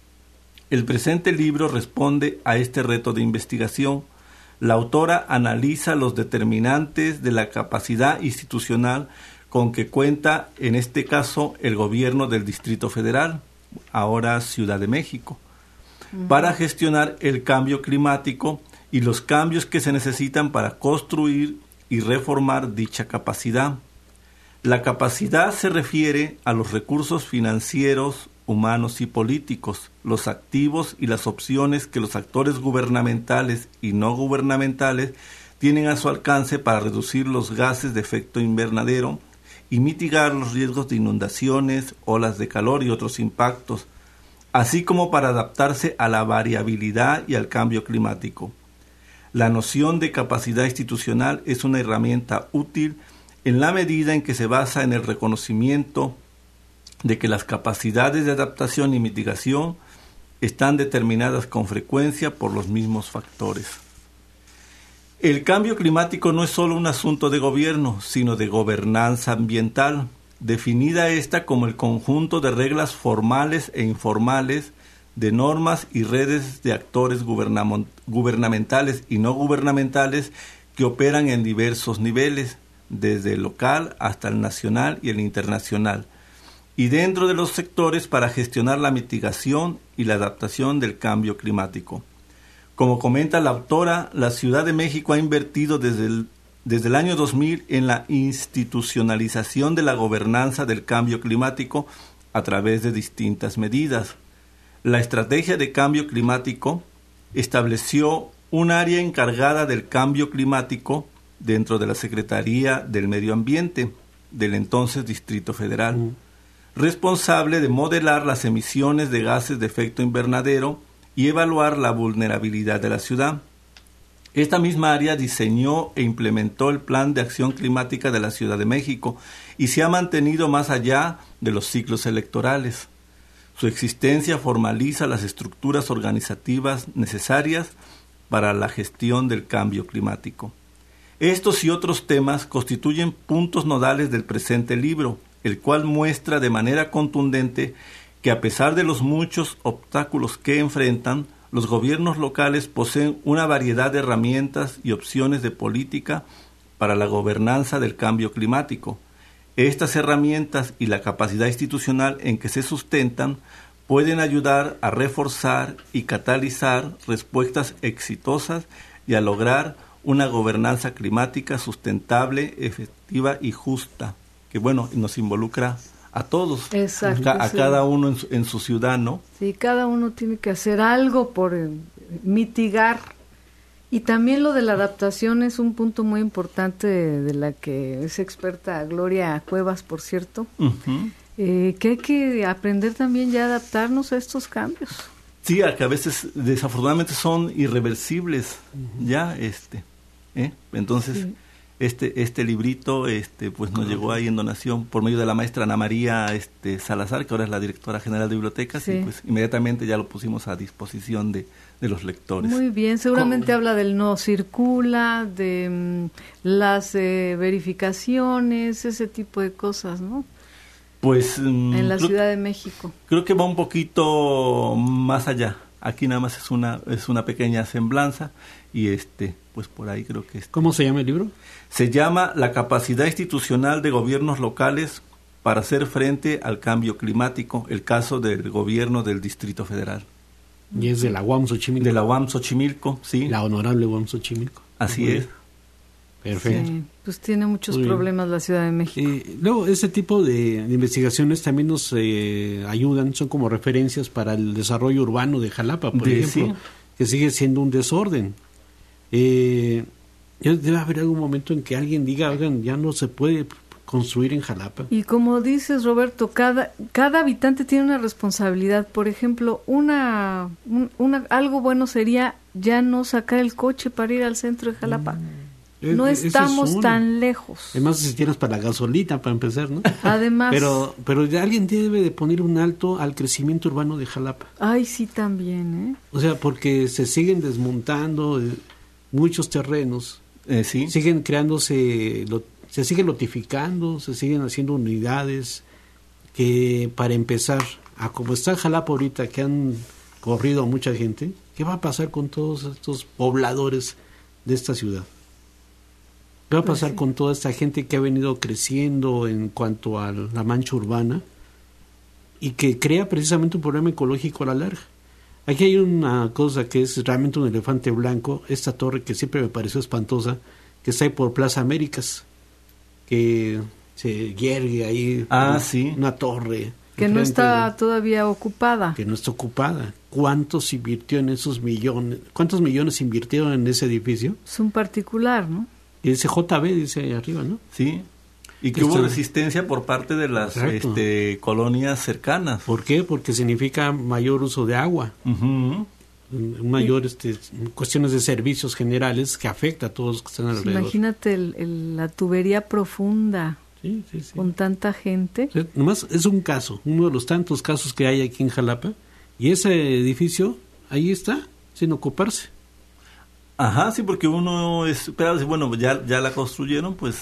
[SPEAKER 3] El presente libro responde a este reto de investigación. La autora analiza los determinantes de la capacidad institucional con que cuenta, en este caso, el gobierno del Distrito Federal, ahora Ciudad de México, uh-huh. para gestionar el cambio climático y los cambios que se necesitan para construir y reformar dicha capacidad. La capacidad se refiere a los recursos financieros, humanos y políticos, los activos y las opciones que los actores gubernamentales y no gubernamentales tienen a su alcance para reducir los gases de efecto invernadero y mitigar los riesgos de inundaciones, olas de calor y otros impactos, así como para adaptarse a la variabilidad y al cambio climático. La noción de capacidad institucional es una herramienta útil en la medida en que se basa en el reconocimiento de que las capacidades de adaptación y mitigación están determinadas con frecuencia por los mismos factores. El cambio climático no es solo un asunto de gobierno, sino de gobernanza ambiental, definida esta como el conjunto de reglas formales e informales, de normas y redes de actores gubernam- gubernamentales y no gubernamentales que operan en diversos niveles, desde el local hasta el nacional y el internacional, y dentro de los sectores para gestionar la mitigación y la adaptación del cambio climático. Como comenta la autora, la Ciudad de México ha invertido desde el, desde el año dos mil en la institucionalización de la gobernanza del cambio climático a través de distintas medidas. La estrategia de cambio climático estableció un área encargada del cambio climático dentro de la Secretaría del Medio Ambiente del entonces Distrito Federal, mm. responsable de modelar las emisiones de gases de efecto invernadero y evaluar la vulnerabilidad de la ciudad. Esta misma área diseñó e implementó el Plan de Acción Climática de la Ciudad de México y se ha mantenido más allá de los ciclos electorales. Su existencia formaliza las estructuras organizativas necesarias para la gestión del cambio climático. Estos y otros temas constituyen puntos nodales del presente libro, el cual muestra de manera contundente que a pesar de los muchos obstáculos que enfrentan, los gobiernos locales poseen una variedad de herramientas y opciones de política para la gobernanza del cambio climático. Estas herramientas y la capacidad institucional en que se sustentan pueden ayudar a reforzar y catalizar respuestas exitosas y a lograr una gobernanza climática sustentable, efectiva y justa, que bueno, nos involucra a todos,
[SPEAKER 1] Exacto,
[SPEAKER 3] a, a
[SPEAKER 1] sí.
[SPEAKER 3] cada uno en su, en su ciudad, ¿no?
[SPEAKER 1] Sí, cada uno tiene que hacer algo por eh, mitigar Y también lo de la adaptación es un punto muy importante de, de la que es experta Gloria Cuevas, por cierto, uh-huh. eh, que hay que aprender también ya a adaptarnos a estos cambios.
[SPEAKER 3] Sí, a que a veces desafortunadamente son irreversibles, uh-huh. ya, este, ¿eh? Entonces... Sí. Este este librito este pues nos llegó ahí en donación por medio de la maestra Ana María este Salazar, que ahora es la directora general de bibliotecas, sí. y pues inmediatamente ya lo pusimos a disposición de, de los lectores.
[SPEAKER 1] Muy bien, seguramente ¿Cómo? Habla del no circula, de um, las eh, verificaciones, ese tipo de cosas, ¿no?
[SPEAKER 3] Pues um,
[SPEAKER 1] en la
[SPEAKER 3] creo,
[SPEAKER 1] Ciudad de México.
[SPEAKER 3] Creo que va un poquito más allá. Aquí nada más es una es una pequeña semblanza y este pues por ahí creo que... Este,
[SPEAKER 2] ¿Cómo se llama el libro?
[SPEAKER 3] Se llama La capacidad institucional de gobiernos locales para hacer frente al cambio climático, el caso del gobierno del Distrito Federal.
[SPEAKER 2] Y es de la U A M Xochimilco.
[SPEAKER 3] De la U A M Xochimilco, sí.
[SPEAKER 2] La honorable U A M Xochimilco.
[SPEAKER 3] Así
[SPEAKER 2] Muy
[SPEAKER 3] es.
[SPEAKER 2] Bien. Perfecto.
[SPEAKER 1] Sí, pues tiene muchos Muy problemas bien. La Ciudad de México.
[SPEAKER 2] Eh, luego, ese tipo de, de investigaciones también nos eh, ayudan, son como referencias para el desarrollo urbano de Jalapa, por
[SPEAKER 3] de,
[SPEAKER 2] ejemplo,
[SPEAKER 3] sí.
[SPEAKER 2] que sigue siendo un desorden. Eh, debe haber algún momento en que alguien diga, oigan, ya no se puede construir en Jalapa.
[SPEAKER 1] Y como dices, Roberto, cada cada habitante tiene una responsabilidad. Por ejemplo, una, un, una algo bueno sería ya no sacar el coche para ir al centro de Jalapa. Mm. No es, estamos es tan lejos.
[SPEAKER 2] Además, si tienes para la gasolina, para empezar, ¿no?
[SPEAKER 1] Además.
[SPEAKER 2] Pero pero ya alguien debe de poner un alto al crecimiento urbano de Jalapa.
[SPEAKER 1] Ay, sí, también, ¿eh?
[SPEAKER 2] O sea, porque se siguen desmontando eh, muchos terrenos.
[SPEAKER 3] Eh, ¿sí?
[SPEAKER 2] Siguen creándose, lo, se siguen lotificando, se siguen haciendo unidades que, para empezar, a como está Jalapa ahorita, que han corrido a mucha gente, ¿qué va a pasar con todos estos pobladores de esta ciudad? ¿Qué va a pasar pues sí. con toda esta gente que ha venido creciendo en cuanto a la mancha urbana y que crea precisamente un problema ecológico a la larga? Aquí hay una cosa que es realmente un elefante blanco, esta torre que siempre me pareció espantosa, que está ahí por Plaza Américas, que se yergue ahí
[SPEAKER 3] ah,
[SPEAKER 2] una,
[SPEAKER 3] sí.
[SPEAKER 2] una torre.
[SPEAKER 1] Que no está de, todavía ocupada.
[SPEAKER 2] Que no está ocupada. ¿Cuántos invirtió en esos millones? ¿Cuántos millones invirtieron en ese edificio?
[SPEAKER 1] Es un particular, ¿no?
[SPEAKER 2] Y dice J B, dice ahí arriba, ¿no?
[SPEAKER 3] Sí. Y que hubo resistencia por parte de las este, colonias cercanas.
[SPEAKER 2] ¿Por qué? Porque significa mayor uso de agua.
[SPEAKER 3] Uh-huh.
[SPEAKER 2] Mayor este, cuestiones de servicios generales que afecta a todos los que están alrededor.
[SPEAKER 1] Imagínate el, el, la tubería profunda
[SPEAKER 2] sí, sí, sí.
[SPEAKER 1] con tanta gente.
[SPEAKER 2] Sí, nomás es un caso, uno de los tantos casos que hay aquí en Jalapa. Y ese edificio ahí está, sin ocuparse.
[SPEAKER 3] Ajá, sí, porque uno espera, bueno, ya ya la construyeron, pues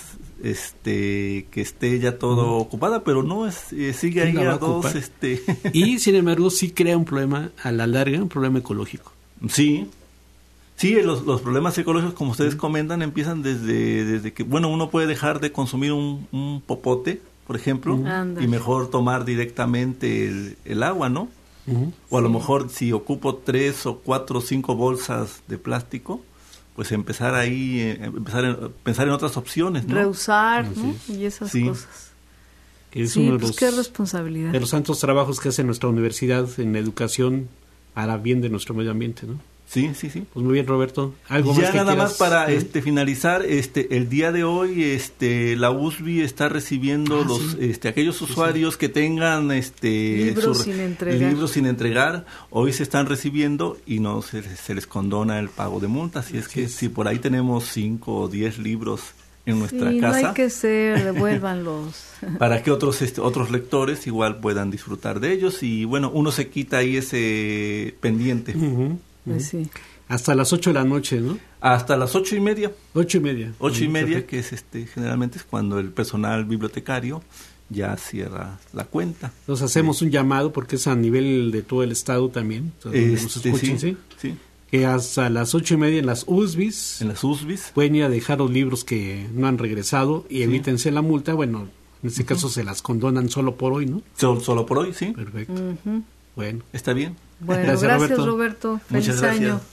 [SPEAKER 3] este que esté ya todo uh-huh. ocupada, pero no, es eh, sigue ahí a dos. este
[SPEAKER 2] Y sin embargo sí crea un problema a la larga, un problema ecológico.
[SPEAKER 3] Sí, sí, los, los problemas ecológicos, como ustedes uh-huh. comentan, empiezan desde, desde que, bueno, uno puede dejar de consumir un, un popote, por ejemplo, uh-huh. y mejor tomar directamente el, el agua, ¿no? Uh-huh. O a sí. lo mejor si ocupo tres o cuatro o cinco bolsas de plástico, pues empezar ahí, eh, empezar a pensar en otras opciones, ¿no?
[SPEAKER 1] Reusar, ¿no? Sí. Y esas sí. cosas.
[SPEAKER 2] Es
[SPEAKER 1] sí,
[SPEAKER 2] uno de
[SPEAKER 1] pues
[SPEAKER 2] los,
[SPEAKER 1] qué responsabilidad.
[SPEAKER 2] De los tantos trabajos que hace nuestra universidad en educación para bien de nuestro medio ambiente, ¿no?
[SPEAKER 3] Sí, sí, sí.
[SPEAKER 2] Pues muy bien, Roberto. ¿Algo
[SPEAKER 3] ya
[SPEAKER 2] más que
[SPEAKER 3] nada
[SPEAKER 2] quieras?
[SPEAKER 3] más para
[SPEAKER 2] ¿Eh?
[SPEAKER 3] este finalizar, este el día de hoy este la U S B I está recibiendo ah, los sí. este aquellos usuarios sí, sí. que tengan este
[SPEAKER 1] libros
[SPEAKER 3] su,
[SPEAKER 1] sin entregar.
[SPEAKER 3] libros sin entregar, hoy se están recibiendo y no se, se les condona el pago de multas, así es que sí. si por ahí tenemos cinco o diez libros en nuestra
[SPEAKER 1] sí,
[SPEAKER 3] casa.
[SPEAKER 1] No hay que ser, devuélvanlos.
[SPEAKER 3] Para que otros este, otros lectores igual puedan disfrutar de ellos y bueno, uno se quita ahí ese pendiente.
[SPEAKER 2] Uh-huh.
[SPEAKER 1] Pues sí.
[SPEAKER 2] Hasta las ocho de la noche, ¿no?
[SPEAKER 3] Hasta las ocho y media.
[SPEAKER 2] Ocho y media.
[SPEAKER 3] Ocho y media,
[SPEAKER 2] perfecto.
[SPEAKER 3] Que es este generalmente es cuando el personal bibliotecario ya cierra la cuenta.
[SPEAKER 2] Entonces hacemos un llamado porque es a nivel de todo el estado también.
[SPEAKER 3] Este, nos escuchen, sí, sí.
[SPEAKER 2] Que hasta las ocho y media en las U S B Is.
[SPEAKER 3] En las U S B Is.
[SPEAKER 2] Pueden ir a dejar los libros que no han regresado y sí. evítense la multa. Bueno, en este uh-huh. caso se las condonan solo por hoy, ¿no?
[SPEAKER 3] Solo, solo por hoy, sí.
[SPEAKER 2] Perfecto.
[SPEAKER 1] Uh-huh.
[SPEAKER 2] Bueno.
[SPEAKER 3] Está bien.
[SPEAKER 1] Bueno, gracias, gracias Roberto. Roberto. Feliz
[SPEAKER 3] Muchas gracias.
[SPEAKER 1] año.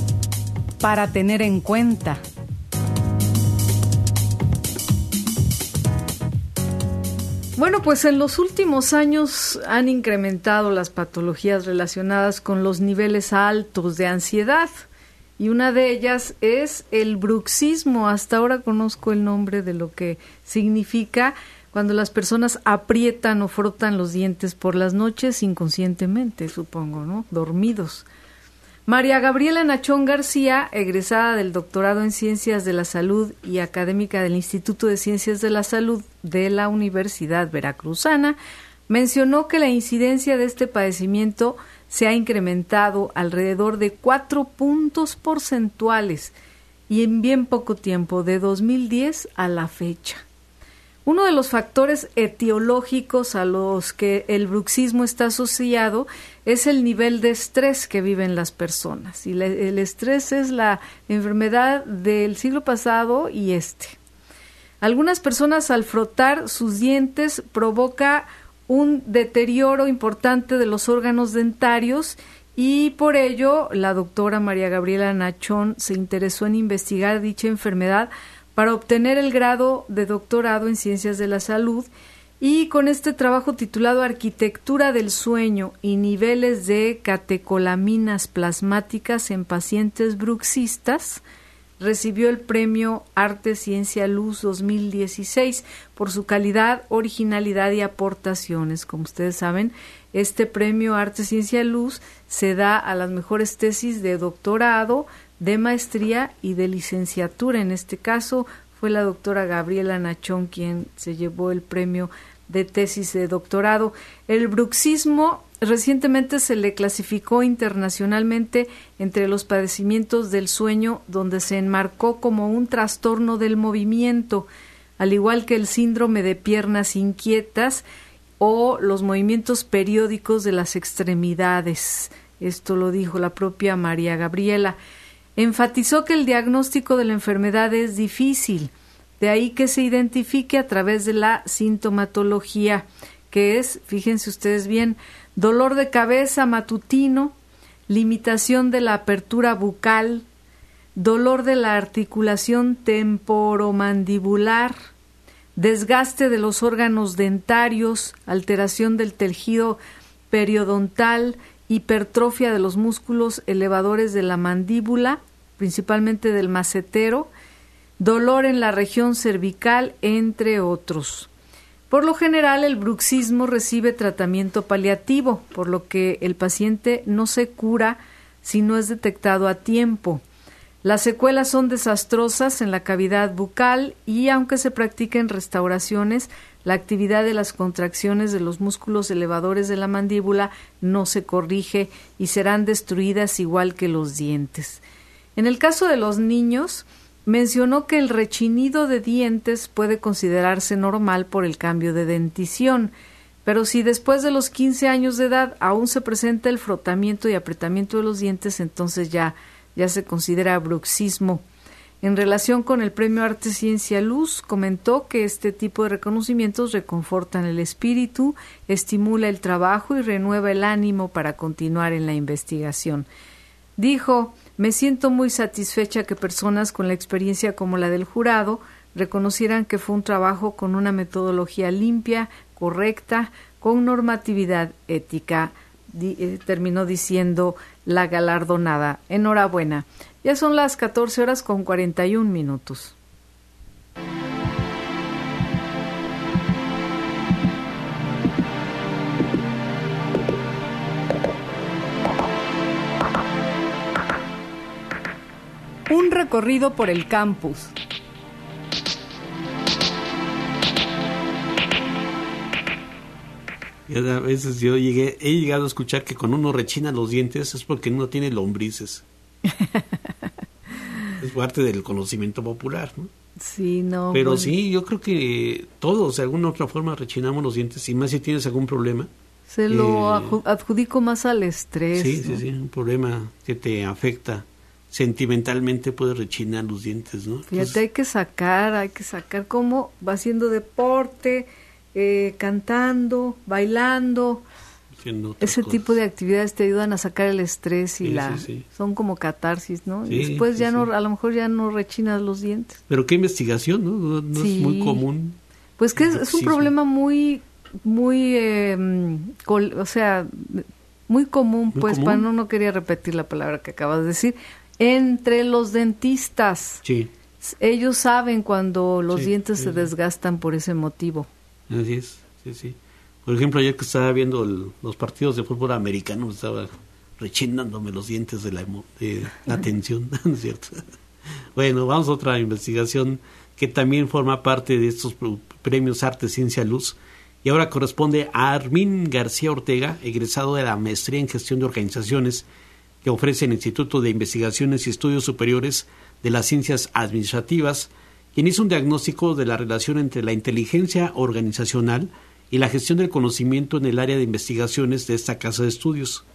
[SPEAKER 1] Para tener en cuenta. Bueno, pues en los últimos años han incrementado las patologías relacionadas con los niveles altos de ansiedad y una de ellas es el bruxismo. Hasta ahora conozco el nombre de lo que significa cuando las personas aprietan o frotan los dientes por las noches inconscientemente, supongo, ¿no? Dormidos. María Gabriela Nachón García, egresada del doctorado en Ciencias de la Salud y académica del Instituto de Ciencias de la Salud de la Universidad Veracruzana, mencionó que la incidencia de este padecimiento se ha incrementado alrededor de cuatro puntos porcentuales y en bien poco tiempo, de dos mil diez a la fecha. Uno de los factores etiológicos a los que el bruxismo está asociado es el nivel de estrés que viven las personas. Y le, el estrés es la enfermedad del siglo pasado y este. Algunas personas al frotar sus dientes provoca un deterioro importante de los órganos dentarios y por ello la doctora María Gabriela Nachón se interesó en investigar dicha enfermedad para obtener el grado de doctorado en Ciencias de la Salud y con este trabajo titulado Arquitectura del sueño y niveles de catecolaminas plasmáticas en pacientes bruxistas, recibió el premio Arte, Ciencia, Luz dos mil dieciséis por su calidad, originalidad y aportaciones. Como ustedes saben, este premio Arte, Ciencia, Luz se da a las mejores tesis de doctorado, de maestría y de licenciatura. En este caso fue la doctora Gabriela Nachón quien se llevó el premio de tesis de doctorado. El bruxismo recientemente se le clasificó internacionalmente entre los padecimientos del sueño, donde se enmarcó como un trastorno del movimiento, al igual que el síndrome de piernas inquietas o los movimientos periódicos de las extremidades. Esto lo dijo la propia María Gabriela. Enfatizó que el diagnóstico de la enfermedad es difícil, de ahí que se identifique a través de la sintomatología, que es, fíjense ustedes bien, dolor de cabeza matutino, limitación de la apertura bucal, dolor de la articulación temporomandibular, desgaste de los órganos dentarios, alteración del tejido periodontal, hipertrofia de los músculos elevadores de la mandíbula, principalmente del macetero, dolor en la región cervical, entre otros. Por lo general, el bruxismo recibe tratamiento paliativo, por lo que el paciente no se cura si no es detectado a tiempo. Las secuelas son desastrosas en la cavidad bucal y, aunque se practiquen restauraciones, la actividad de las contracciones de los músculos elevadores de la mandíbula no se corrige y serán destruidas igual que los dientes. En el caso de los niños, mencionó que el rechinido de dientes puede considerarse normal por el cambio de dentición, pero si después de los quince años de edad aún se presenta el frotamiento y apretamiento de los dientes, entonces ya, ya se considera bruxismo. En relación con el premio Arte, Ciencia, Luz, comentó que este tipo de reconocimientos reconfortan el espíritu, estimula el trabajo y renueva el ánimo para continuar en la investigación. Dijo: me siento muy satisfecha que personas con la experiencia como la del jurado reconocieran que fue un trabajo con una metodología limpia, correcta, con normatividad ética, di, eh, terminó diciendo la galardonada. Enhorabuena. Ya son las catorce horas con cuarenta y un minutos. Un recorrido por el campus.
[SPEAKER 2] Y a veces yo llegué, he llegado a escuchar que cuando uno rechina los dientes es porque uno tiene lombrices. Es parte del conocimiento popular, ¿no?
[SPEAKER 1] Sí, no.
[SPEAKER 2] Pero
[SPEAKER 1] bueno.
[SPEAKER 2] sí, yo creo que todos de alguna u otra forma rechinamos los dientes, y más si tienes algún problema.
[SPEAKER 1] Se lo
[SPEAKER 2] eh,
[SPEAKER 1] adjudico más al estrés.
[SPEAKER 2] Sí,
[SPEAKER 1] ¿no?
[SPEAKER 2] sí, sí, un problema que te afecta sentimentalmente, puedes rechinar los dientes, ¿no?
[SPEAKER 1] Fíjate,
[SPEAKER 2] Entonces,
[SPEAKER 1] hay que sacar, hay que sacar cómo va haciendo deporte, eh, cantando, bailando. Ese
[SPEAKER 2] cosas.
[SPEAKER 1] tipo de actividades te ayudan a sacar el estrés y
[SPEAKER 2] Sí,
[SPEAKER 1] la
[SPEAKER 2] sí, sí.
[SPEAKER 1] son como catarsis, ¿no?
[SPEAKER 2] Sí,
[SPEAKER 1] y después
[SPEAKER 2] sí,
[SPEAKER 1] ya
[SPEAKER 2] sí.
[SPEAKER 1] no, a lo mejor ya no rechinas los dientes.
[SPEAKER 2] Pero qué investigación, ¿no? No, no
[SPEAKER 1] Sí.
[SPEAKER 2] es muy común.
[SPEAKER 1] Pues que es, es un
[SPEAKER 2] Bruxismo.
[SPEAKER 1] problema muy muy, eh, col, o sea, muy común, muy pues, común. Para no, no quería repetir la palabra que acabas de decir, entre los dentistas.
[SPEAKER 2] Sí.
[SPEAKER 1] Ellos saben cuando los sí, dientes sí, se desgastan por ese motivo.
[SPEAKER 2] Así es, sí, sí. Por ejemplo, ayer que estaba viendo el, los partidos de fútbol americano, estaba rechinándome los dientes de la, de la tensión, ¿no es cierto? Bueno, vamos a otra investigación que también forma parte de estos premios Arte, Ciencia, Luz, y ahora corresponde a Armin García Ortega, egresado de la maestría en gestión de organizaciones que ofrece el Instituto de Investigaciones y Estudios Superiores de las Ciencias Administrativas, quien hizo un diagnóstico de la relación entre la inteligencia organizacional y la gestión del conocimiento en el área de investigaciones de esta casa de estudios.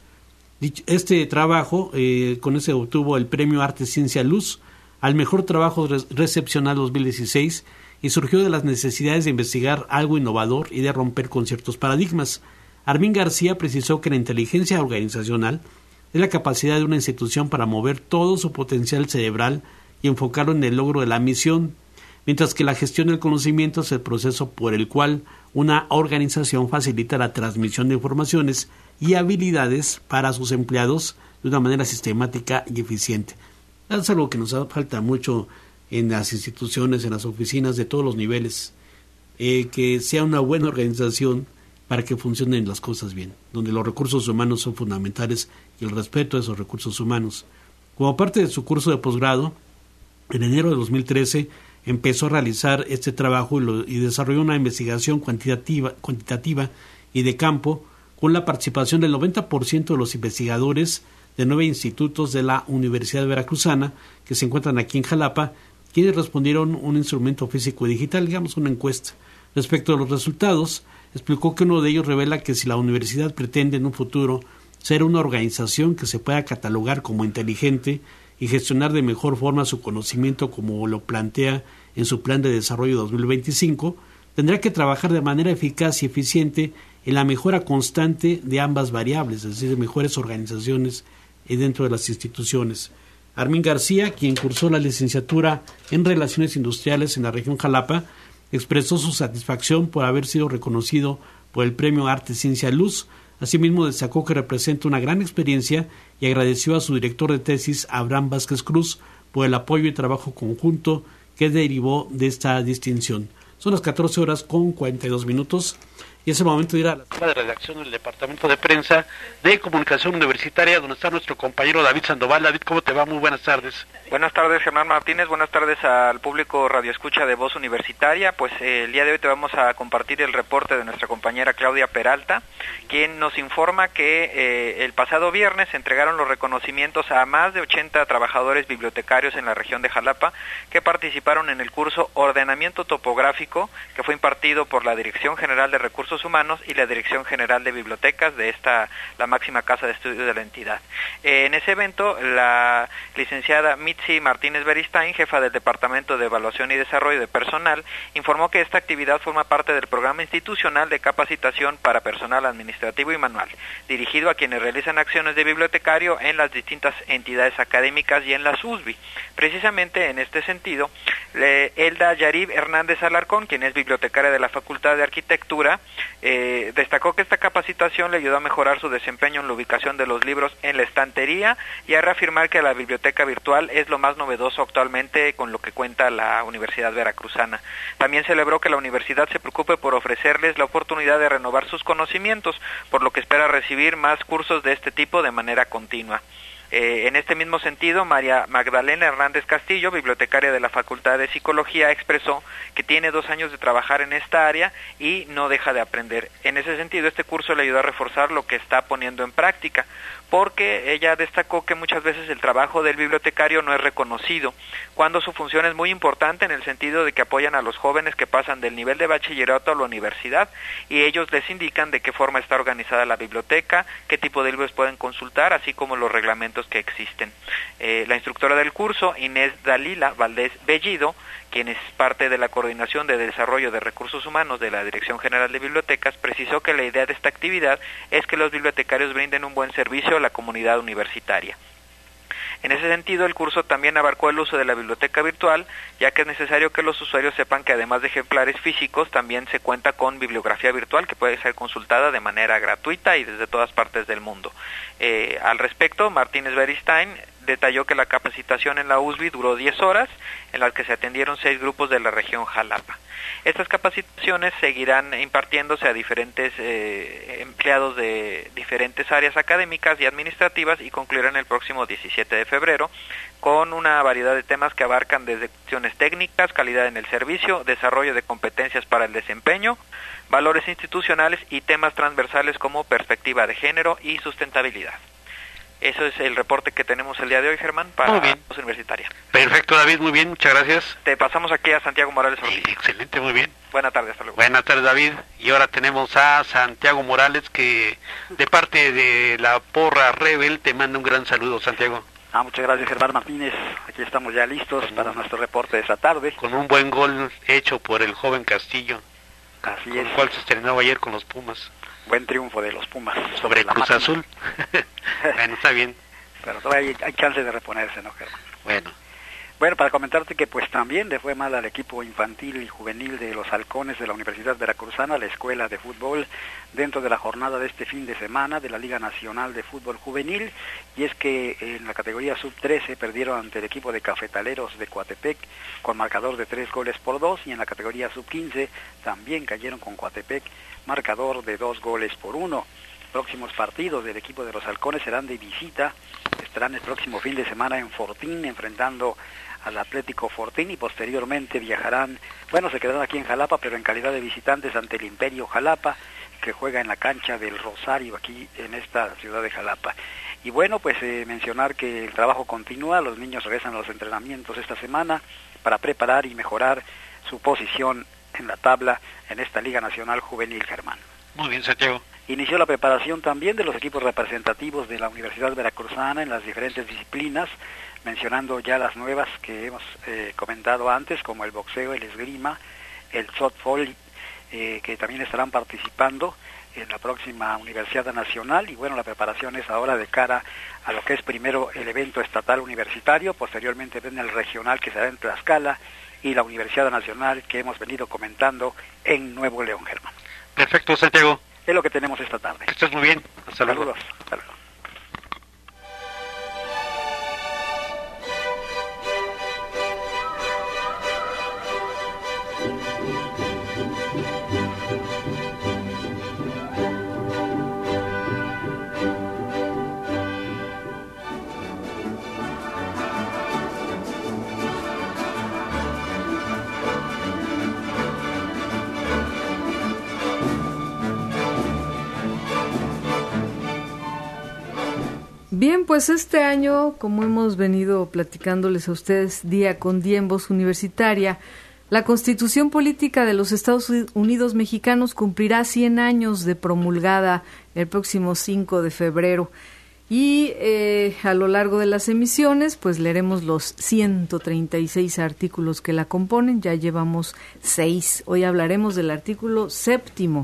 [SPEAKER 2] Este trabajo, eh, con ese obtuvo el premio Arte, Ciencia, Luz al mejor trabajo recepcional dos mil dieciséis y surgió de las necesidades de investigar algo innovador y de romper con ciertos paradigmas. Armin García precisó que la inteligencia organizacional es la capacidad de una institución para mover todo su potencial cerebral y enfocarlo en el logro de la misión, mientras que la gestión del conocimiento es el proceso por el cual una organización facilita la transmisión de informaciones y habilidades para sus empleados de una manera sistemática y eficiente. Es algo que nos falta mucho en las instituciones, en las oficinas de todos los niveles, eh, que sea una buena organización para que funcionen las cosas bien, donde los recursos humanos son fundamentales y el respeto a esos recursos humanos. Como parte de su curso de posgrado, en enero de dos mil trece empezó a realizar este trabajo y, lo, y desarrolló una investigación cuantitativa, cuantitativa y de campo con la participación del noventa por ciento de los investigadores de nueve institutos de la Universidad Veracruzana que se encuentran aquí en Jalapa, quienes respondieron un instrumento físico y digital, digamos una encuesta. Respecto a los resultados, explicó que uno de ellos revela que si la universidad pretende en un futuro ser una organización que se pueda catalogar como inteligente y gestionar de mejor forma su conocimiento como lo plantea en su plan de desarrollo dos mil veinticinco, tendrá que trabajar de manera eficaz y eficiente en la mejora constante de ambas variables, es decir, de mejores organizaciones dentro de las instituciones. Armin García, quien cursó la licenciatura en Relaciones Industriales en la región Jalapa, expresó su satisfacción por haber sido reconocido por el Premio Arte, Ciencia, Luz. Asimismo, destacó que representa una gran experiencia y agradeció a su director de tesis, Abraham Vázquez Cruz, por el apoyo y trabajo conjunto que derivó de esta distinción. Son las catorce horas con cuarenta y dos minutos y es el momento de ir a la sala de redacción del Departamento de Prensa de Comunicación Universitaria, donde está nuestro compañero David Sandoval. David, ¿cómo te va? Muy buenas tardes.
[SPEAKER 4] Buenas tardes, Germán Martínez. Buenas tardes al público radioescucha de Voz Universitaria. Pues eh, el día de hoy te vamos a compartir el reporte de nuestra compañera Claudia Peralta, quien nos informa que eh, el pasado viernes se entregaron los reconocimientos a más de ochenta trabajadores bibliotecarios en la región de Jalapa que participaron en el curso Ordenamiento Topográfico, que fue impartido por la Dirección General de Recursos Humanos y la Dirección General de Bibliotecas de esta, la máxima casa de estudios de la entidad. Eh, en ese evento, la licenciada Mitzi Martínez Beristain, jefa del Departamento de Evaluación y Desarrollo de Personal, informó que esta actividad forma parte del programa institucional de capacitación para personal administrativo y manual, dirigido a quienes realizan acciones de bibliotecario en las distintas entidades académicas y en las U S B I. Precisamente en este sentido, eh, Elda Yarib Hernández Alarcón, quien es bibliotecaria de la Facultad de Arquitectura, eh, destacó que esta capacitación le ayudó a mejorar su desempeño en la ubicación de los libros en la estantería y a reafirmar que la biblioteca virtual es lo más novedoso actualmente con lo que cuenta la Universidad Veracruzana. También celebró que la universidad se preocupe por ofrecerles la oportunidad de renovar sus conocimientos, por lo que espera recibir más cursos de este tipo de manera continua. Eh, en este mismo sentido, María Magdalena Hernández Castillo, bibliotecaria de la Facultad de Psicología, expresó que tiene dos años de trabajar en esta área y no deja de aprender. En ese sentido, este curso le ayudó a reforzar lo que está poniendo en práctica, porque ella destacó que muchas veces el trabajo del bibliotecario no es reconocido, cuando su función es muy importante en el sentido de que apoyan a los jóvenes que pasan del nivel de bachillerato a la universidad, y ellos les indican de qué forma está organizada la biblioteca, qué tipo de libros pueden consultar, así como los reglamentos que existen. Eh, la instructora del curso, Inés Dalila Valdés Bellido, quien es parte de la Coordinación de Desarrollo de Recursos Humanos de la Dirección General de Bibliotecas, precisó que la idea de esta actividad es que los bibliotecarios brinden un buen servicio a la comunidad universitaria. En ese sentido, el curso también abarcó el uso de la biblioteca virtual, ya que es necesario que los usuarios sepan que además de ejemplares físicos, también se cuenta con bibliografía virtual que puede ser consultada de manera gratuita y desde todas partes del mundo. Eh, al respecto, Martínez Beristain detalló que la capacitación en la U S B I duró diez horas, en las que se atendieron seis grupos de la región Jalapa. Estas capacitaciones seguirán impartiéndose a diferentes eh, empleados de diferentes áreas académicas y administrativas y concluirán el próximo diecisiete de febrero con una variedad de temas que abarcan desde cuestiones técnicas, calidad en el servicio, desarrollo de competencias para el desempeño, valores institucionales y temas transversales como perspectiva de género y sustentabilidad. Eso es el reporte que tenemos el día de hoy, Germán, para la Voz Universitaria.
[SPEAKER 2] Perfecto, David, muy bien, muchas gracias.
[SPEAKER 4] Te pasamos aquí a Santiago Morales Ortiz.
[SPEAKER 2] Sí, excelente, muy bien.
[SPEAKER 4] Buenas tardes, hasta luego.
[SPEAKER 2] Buenas tardes, David. Y ahora tenemos a Santiago Morales, que de parte de la Porra Rebel te manda un gran saludo, Santiago.
[SPEAKER 5] Ah, muchas gracias, Germán Martínez. Aquí estamos ya listos con para un, nuestro reporte de esta tarde.
[SPEAKER 2] Con un buen gol hecho por el joven Castillo.
[SPEAKER 5] Así
[SPEAKER 2] con
[SPEAKER 5] es.
[SPEAKER 2] El cual se estrenó ayer con los Pumas.
[SPEAKER 5] Buen triunfo de los Pumas.
[SPEAKER 2] Sobre el Cruz máquina. Azul. Bueno, está bien.
[SPEAKER 5] Pero todavía hay, hay chance de reponerse, ¿no, Germán?
[SPEAKER 2] Bueno.
[SPEAKER 5] Bueno, para comentarte que pues también le fue mal al equipo infantil y juvenil de los Halcones de la Universidad Veracruzana, la escuela de fútbol, dentro de la jornada de este fin de semana de la Liga Nacional de Fútbol Juvenil, y es que en la categoría sub trece perdieron ante el equipo de Cafetaleros de Coatepec con marcador de tres goles por dos, y en la categoría sub quince también cayeron con Coatepec, marcador de dos goles por uno. Próximos partidos del equipo de los Halcones serán de visita, estarán el próximo fin de semana en Fortín enfrentando al Atlético Fortín y posteriormente viajarán, bueno, se quedarán aquí en Jalapa, pero en calidad de visitantes ante el Imperio Jalapa, que juega en la cancha del Rosario aquí en esta ciudad de Jalapa. Y bueno, pues eh, mencionar que el trabajo continúa, los niños regresan a los entrenamientos esta semana para preparar y mejorar su posición en la tabla en esta Liga Nacional Juvenil, Germán.
[SPEAKER 2] Muy bien, Santiago.
[SPEAKER 5] Inició la preparación también de los equipos representativos de la Universidad Veracruzana en las diferentes disciplinas, mencionando ya las nuevas que hemos eh, comentado antes, como el boxeo, el esgrima, el softball, eh, que también estarán participando en la próxima Universidad Nacional. Y bueno, la preparación es ahora de cara a lo que es primero el evento estatal universitario, posteriormente ven el regional que será en Tlaxcala y la Universidad Nacional que hemos venido comentando en Nuevo León, Germán.
[SPEAKER 2] Perfecto, Santiago.
[SPEAKER 5] Es lo que tenemos esta tarde.
[SPEAKER 2] Que estés muy bien. Hasta luego.
[SPEAKER 5] Saludos. Hasta luego.
[SPEAKER 1] Bien, pues este año, como hemos venido platicándoles a ustedes día con día en Voz Universitaria, la Constitución Política de los Estados Unidos Mexicanos cumplirá cien años de promulgada el próximo cinco de febrero. Y eh, a lo largo de las emisiones, pues leeremos los ciento treinta y seis artículos que la componen. Ya llevamos seis. Hoy hablaremos del artículo séptimo.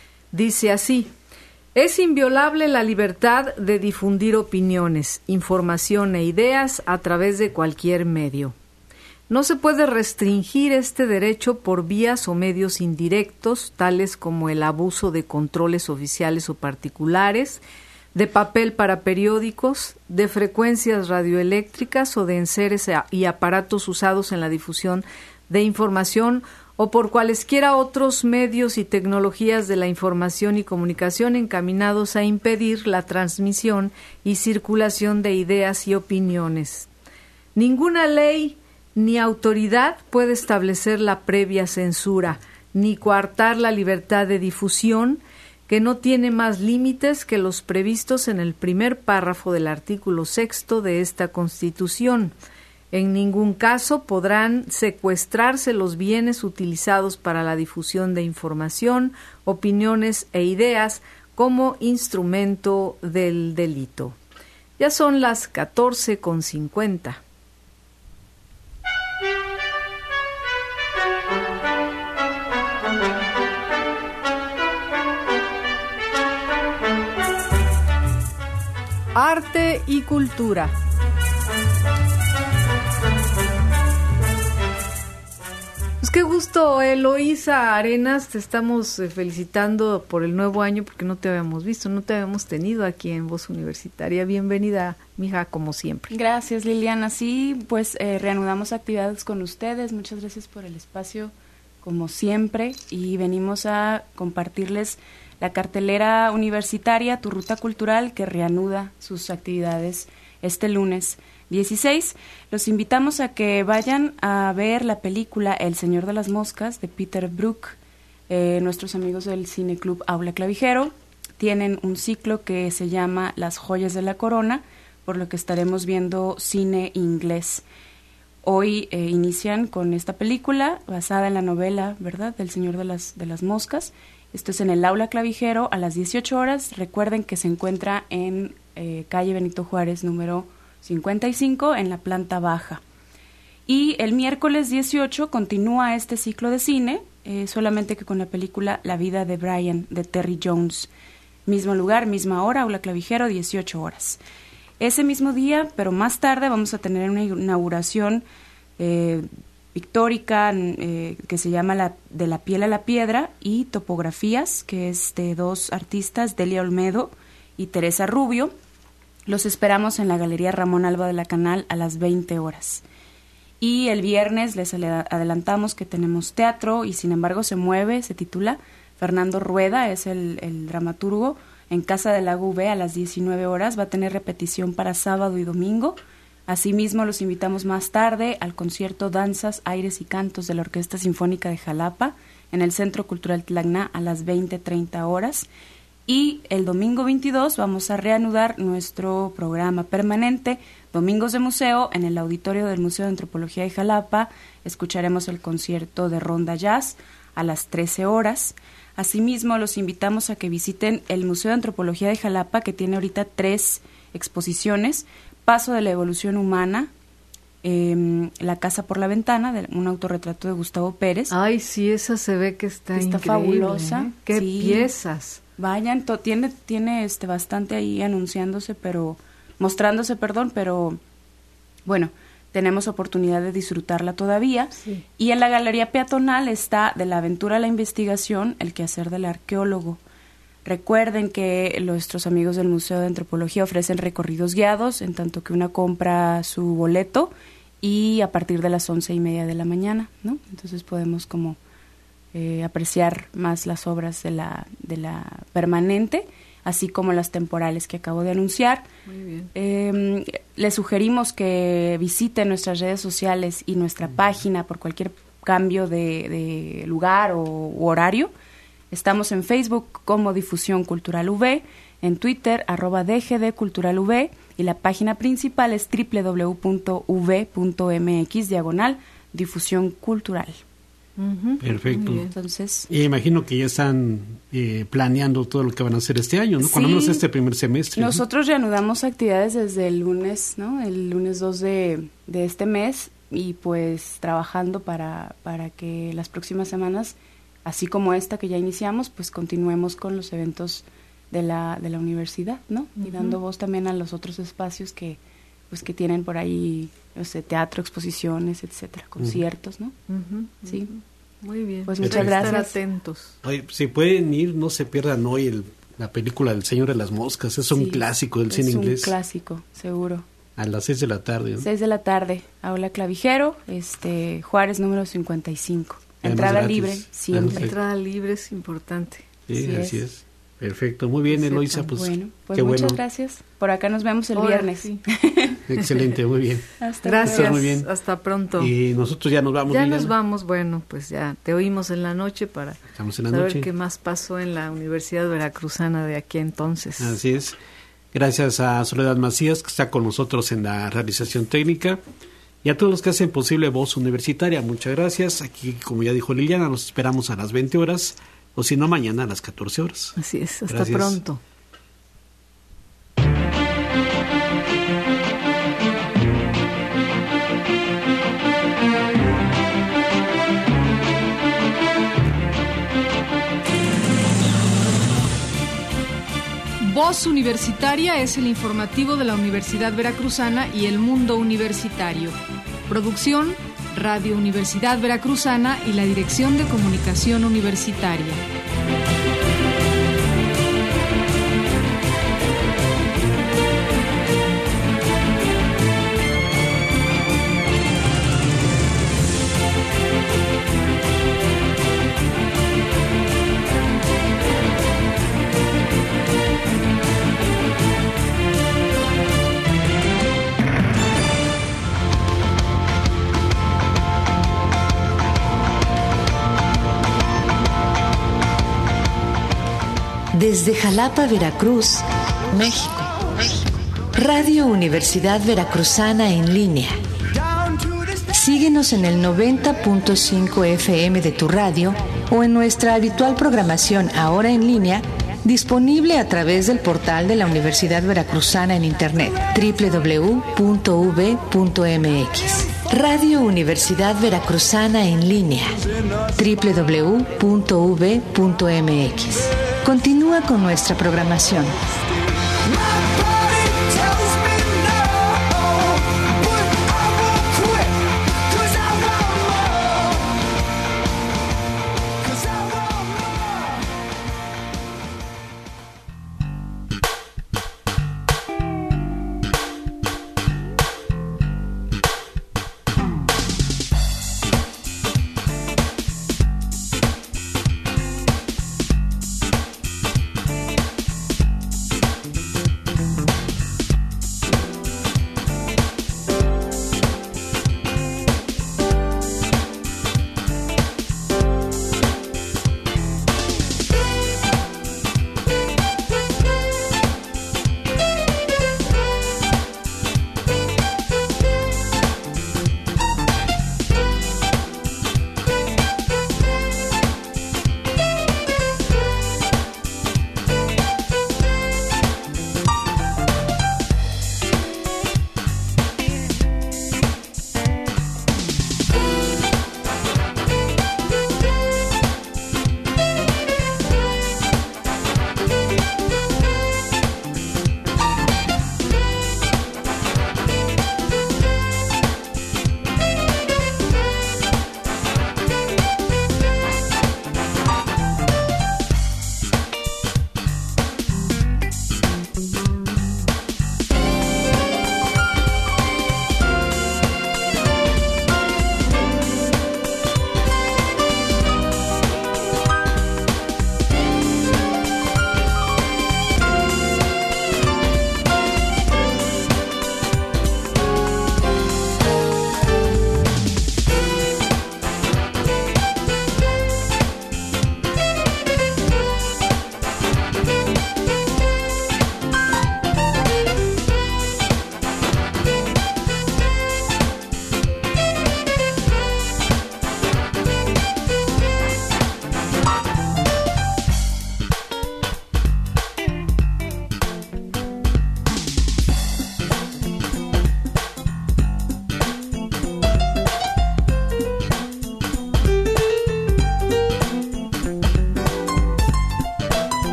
[SPEAKER 1] Dice así: es inviolable la libertad de difundir opiniones, información e ideas a través de cualquier medio. No se puede restringir este derecho por vías o medios indirectos, tales como el abuso de controles oficiales o particulares, de papel para periódicos, de frecuencias radioeléctricas o de enseres y aparatos usados en la difusión de información o por cualesquiera otros medios y tecnologías de la información y comunicación encaminados a impedir la transmisión y circulación de ideas y opiniones. Ninguna ley ni autoridad puede establecer la previa censura, ni coartar la libertad de difusión, que no tiene más límites que los previstos en el primer párrafo del artículo sexto de esta Constitución. En ningún caso podrán secuestrarse los bienes utilizados para la difusión de información, opiniones e ideas como instrumento del delito. Ya son las catorce con cincuenta. Arte y cultura. Pues qué gusto, Eloísa Arenas, te estamos felicitando por el nuevo año porque no te habíamos visto, no te habíamos tenido aquí en Voz Universitaria. Bienvenida, mija, como siempre.
[SPEAKER 6] Gracias, Liliana. Sí, pues eh, reanudamos actividades con ustedes. Muchas gracias por el espacio, como siempre, y venimos a compartirles la cartelera universitaria, Tu Ruta Cultural, que reanuda sus actividades este lunes dieciséis. Los invitamos a que vayan a ver la película El Señor de las Moscas de Peter Brook. Eh, nuestros amigos del Cine Club Aula Clavijero tienen un ciclo que se llama Las Joyas de la Corona, por lo que estaremos viendo cine inglés. Hoy eh, inician con esta película basada en la novela, ¿verdad?, del Señor de las, de las Moscas. Esto es en el Aula Clavijero a las dieciocho horas. Recuerden que se encuentra en eh, calle Benito Juárez, número cincuenta y cinco, en la planta baja. Y el miércoles dieciocho continúa este ciclo de cine, eh, solamente que con la película La vida de Brian, de Terry Jones. Mismo lugar, misma hora, Aula Clavijero, dieciocho horas. Ese mismo día, pero más tarde, vamos a tener una inauguración eh, pictórica eh, que se llama la, De la piel a la piedra, y Topografías, que es de dos artistas, Delia Olmedo y Teresa Rubio. Los esperamos en la Galería Ramón Alba de la Canal a las veinte horas. Y el viernes les adelantamos que tenemos teatro y sin embargo se mueve, se titula Fernando Rueda, es el, el dramaturgo, en Casa del Lago V a las diecinueve horas. Va a tener repetición para sábado y domingo. Asimismo, los invitamos más tarde al concierto Danzas, Aires y Cantos de la Orquesta Sinfónica de Jalapa en el Centro Cultural Tlacna a las veinte treinta horas. Y el domingo veintidós vamos a reanudar nuestro programa permanente, Domingos de Museo, en el auditorio del Museo de Antropología de Jalapa. Escucharemos el concierto de Ronda Jazz a las trece horas. Asimismo, los invitamos a que visiten el Museo de Antropología de Jalapa, que tiene ahorita tres exposiciones: Paso de la Evolución Humana, eh, La Casa por la Ventana, de un autorretrato de Gustavo Pérez.
[SPEAKER 1] Ay, sí, esa se ve que está,
[SPEAKER 6] está
[SPEAKER 1] increíble,
[SPEAKER 6] fabulosa.
[SPEAKER 1] ¿eh? Qué
[SPEAKER 6] sí.
[SPEAKER 1] piezas.
[SPEAKER 6] Vayan, to, tiene tiene este bastante ahí anunciándose, pero mostrándose, perdón, pero bueno, tenemos oportunidad de disfrutarla todavía. Sí. Y en la galería peatonal está De la aventura a la investigación, el quehacer del arqueólogo. Recuerden que nuestros amigos del Museo de Antropología ofrecen recorridos guiados, en tanto que una compra su boleto, y a partir de las once y media de la mañana, ¿no? Entonces podemos como Eh, apreciar más las obras de la, de la permanente, así como las temporales que acabo de anunciar.
[SPEAKER 1] Muy bien.
[SPEAKER 6] Eh, les sugerimos que visiten nuestras redes sociales y nuestra página por cualquier cambio de, de lugar o u horario. Estamos en Facebook como Difusión Cultural V, en Twitter arroba D G D Cultural V, y la página principal es doble u doble u doble u punto v punto m x diagonal Difusión Cultural.
[SPEAKER 1] Uh-huh.
[SPEAKER 2] Perfecto.
[SPEAKER 6] Entonces,
[SPEAKER 2] y imagino que ya están eh, planeando todo lo que van a hacer este año, ¿no?
[SPEAKER 6] Sí,
[SPEAKER 2] Cuando menos este primer semestre.
[SPEAKER 6] Nosotros
[SPEAKER 2] ¿no?
[SPEAKER 6] reanudamos actividades desde el lunes, ¿no? El lunes dos de, de este mes, y pues trabajando para, para que las próximas semanas, así como esta que ya iniciamos, pues continuemos con los eventos de la, de la universidad, ¿no? Uh-huh. Y dando voz también a los otros espacios que pues que tienen por ahí, no sé, teatro, exposiciones, etcétera, conciertos, ¿no?
[SPEAKER 1] Uh-huh,
[SPEAKER 6] sí.
[SPEAKER 1] Uh-huh. Muy bien.
[SPEAKER 6] Pues muchas gracias.
[SPEAKER 1] Estar atentos.
[SPEAKER 2] Oye, si pueden ir, no se pierdan hoy el, la película del Señor de las Moscas. Es sí, un clásico del cine inglés.
[SPEAKER 6] Es un clásico, seguro.
[SPEAKER 2] A las seis de la tarde, ¿no?
[SPEAKER 6] Seis de la tarde, Aula Clavijero, este Juárez número cincuenta y cinco. Entrada libre, siempre.
[SPEAKER 1] Entrada libre es importante.
[SPEAKER 2] Sí, así, así es. es. Perfecto, muy bien, Eloísa, pues,
[SPEAKER 6] bueno, pues
[SPEAKER 2] qué
[SPEAKER 6] muchas
[SPEAKER 2] bueno.
[SPEAKER 6] gracias. Por acá nos vemos el
[SPEAKER 1] Ahora,
[SPEAKER 6] viernes.
[SPEAKER 1] Sí.
[SPEAKER 2] Excelente, muy bien.
[SPEAKER 6] Hasta
[SPEAKER 1] gracias,
[SPEAKER 2] luego. Muy bien.
[SPEAKER 1] Hasta pronto.
[SPEAKER 2] Y nosotros ya nos vamos.
[SPEAKER 1] Ya
[SPEAKER 2] Liliana.
[SPEAKER 1] nos vamos, bueno, pues ya te oímos en la noche para
[SPEAKER 2] Estamos en la
[SPEAKER 1] saber
[SPEAKER 2] noche.
[SPEAKER 1] qué más pasó en la Universidad Veracruzana de aquí entonces.
[SPEAKER 2] Así es. Gracias a Soledad Macías, que está con nosotros en la realización técnica, y a todos los que hacen posible Voz Universitaria. Muchas gracias. Aquí, como ya dijo Liliana, nos esperamos a las veinte horas, o si no, mañana a las catorce horas.
[SPEAKER 1] Así es, hasta
[SPEAKER 2] Gracias.
[SPEAKER 1] pronto. Voz Universitaria es el informativo de la Universidad Veracruzana y el mundo universitario. Producción, Radio Universidad Veracruzana y la Dirección de Comunicación Universitaria.
[SPEAKER 7] Desde Jalapa, Veracruz, México. Radio Universidad Veracruzana en línea. Síguenos en el noventa punto cinco F M de tu radio o en nuestra habitual programación ahora en línea, disponible a través del portal de la Universidad Veracruzana en internet, doble u doble u doble u punto u v punto m x. Radio Universidad Veracruzana en línea, doble u doble u doble u punto u v punto m x. Continúa con nuestra programación.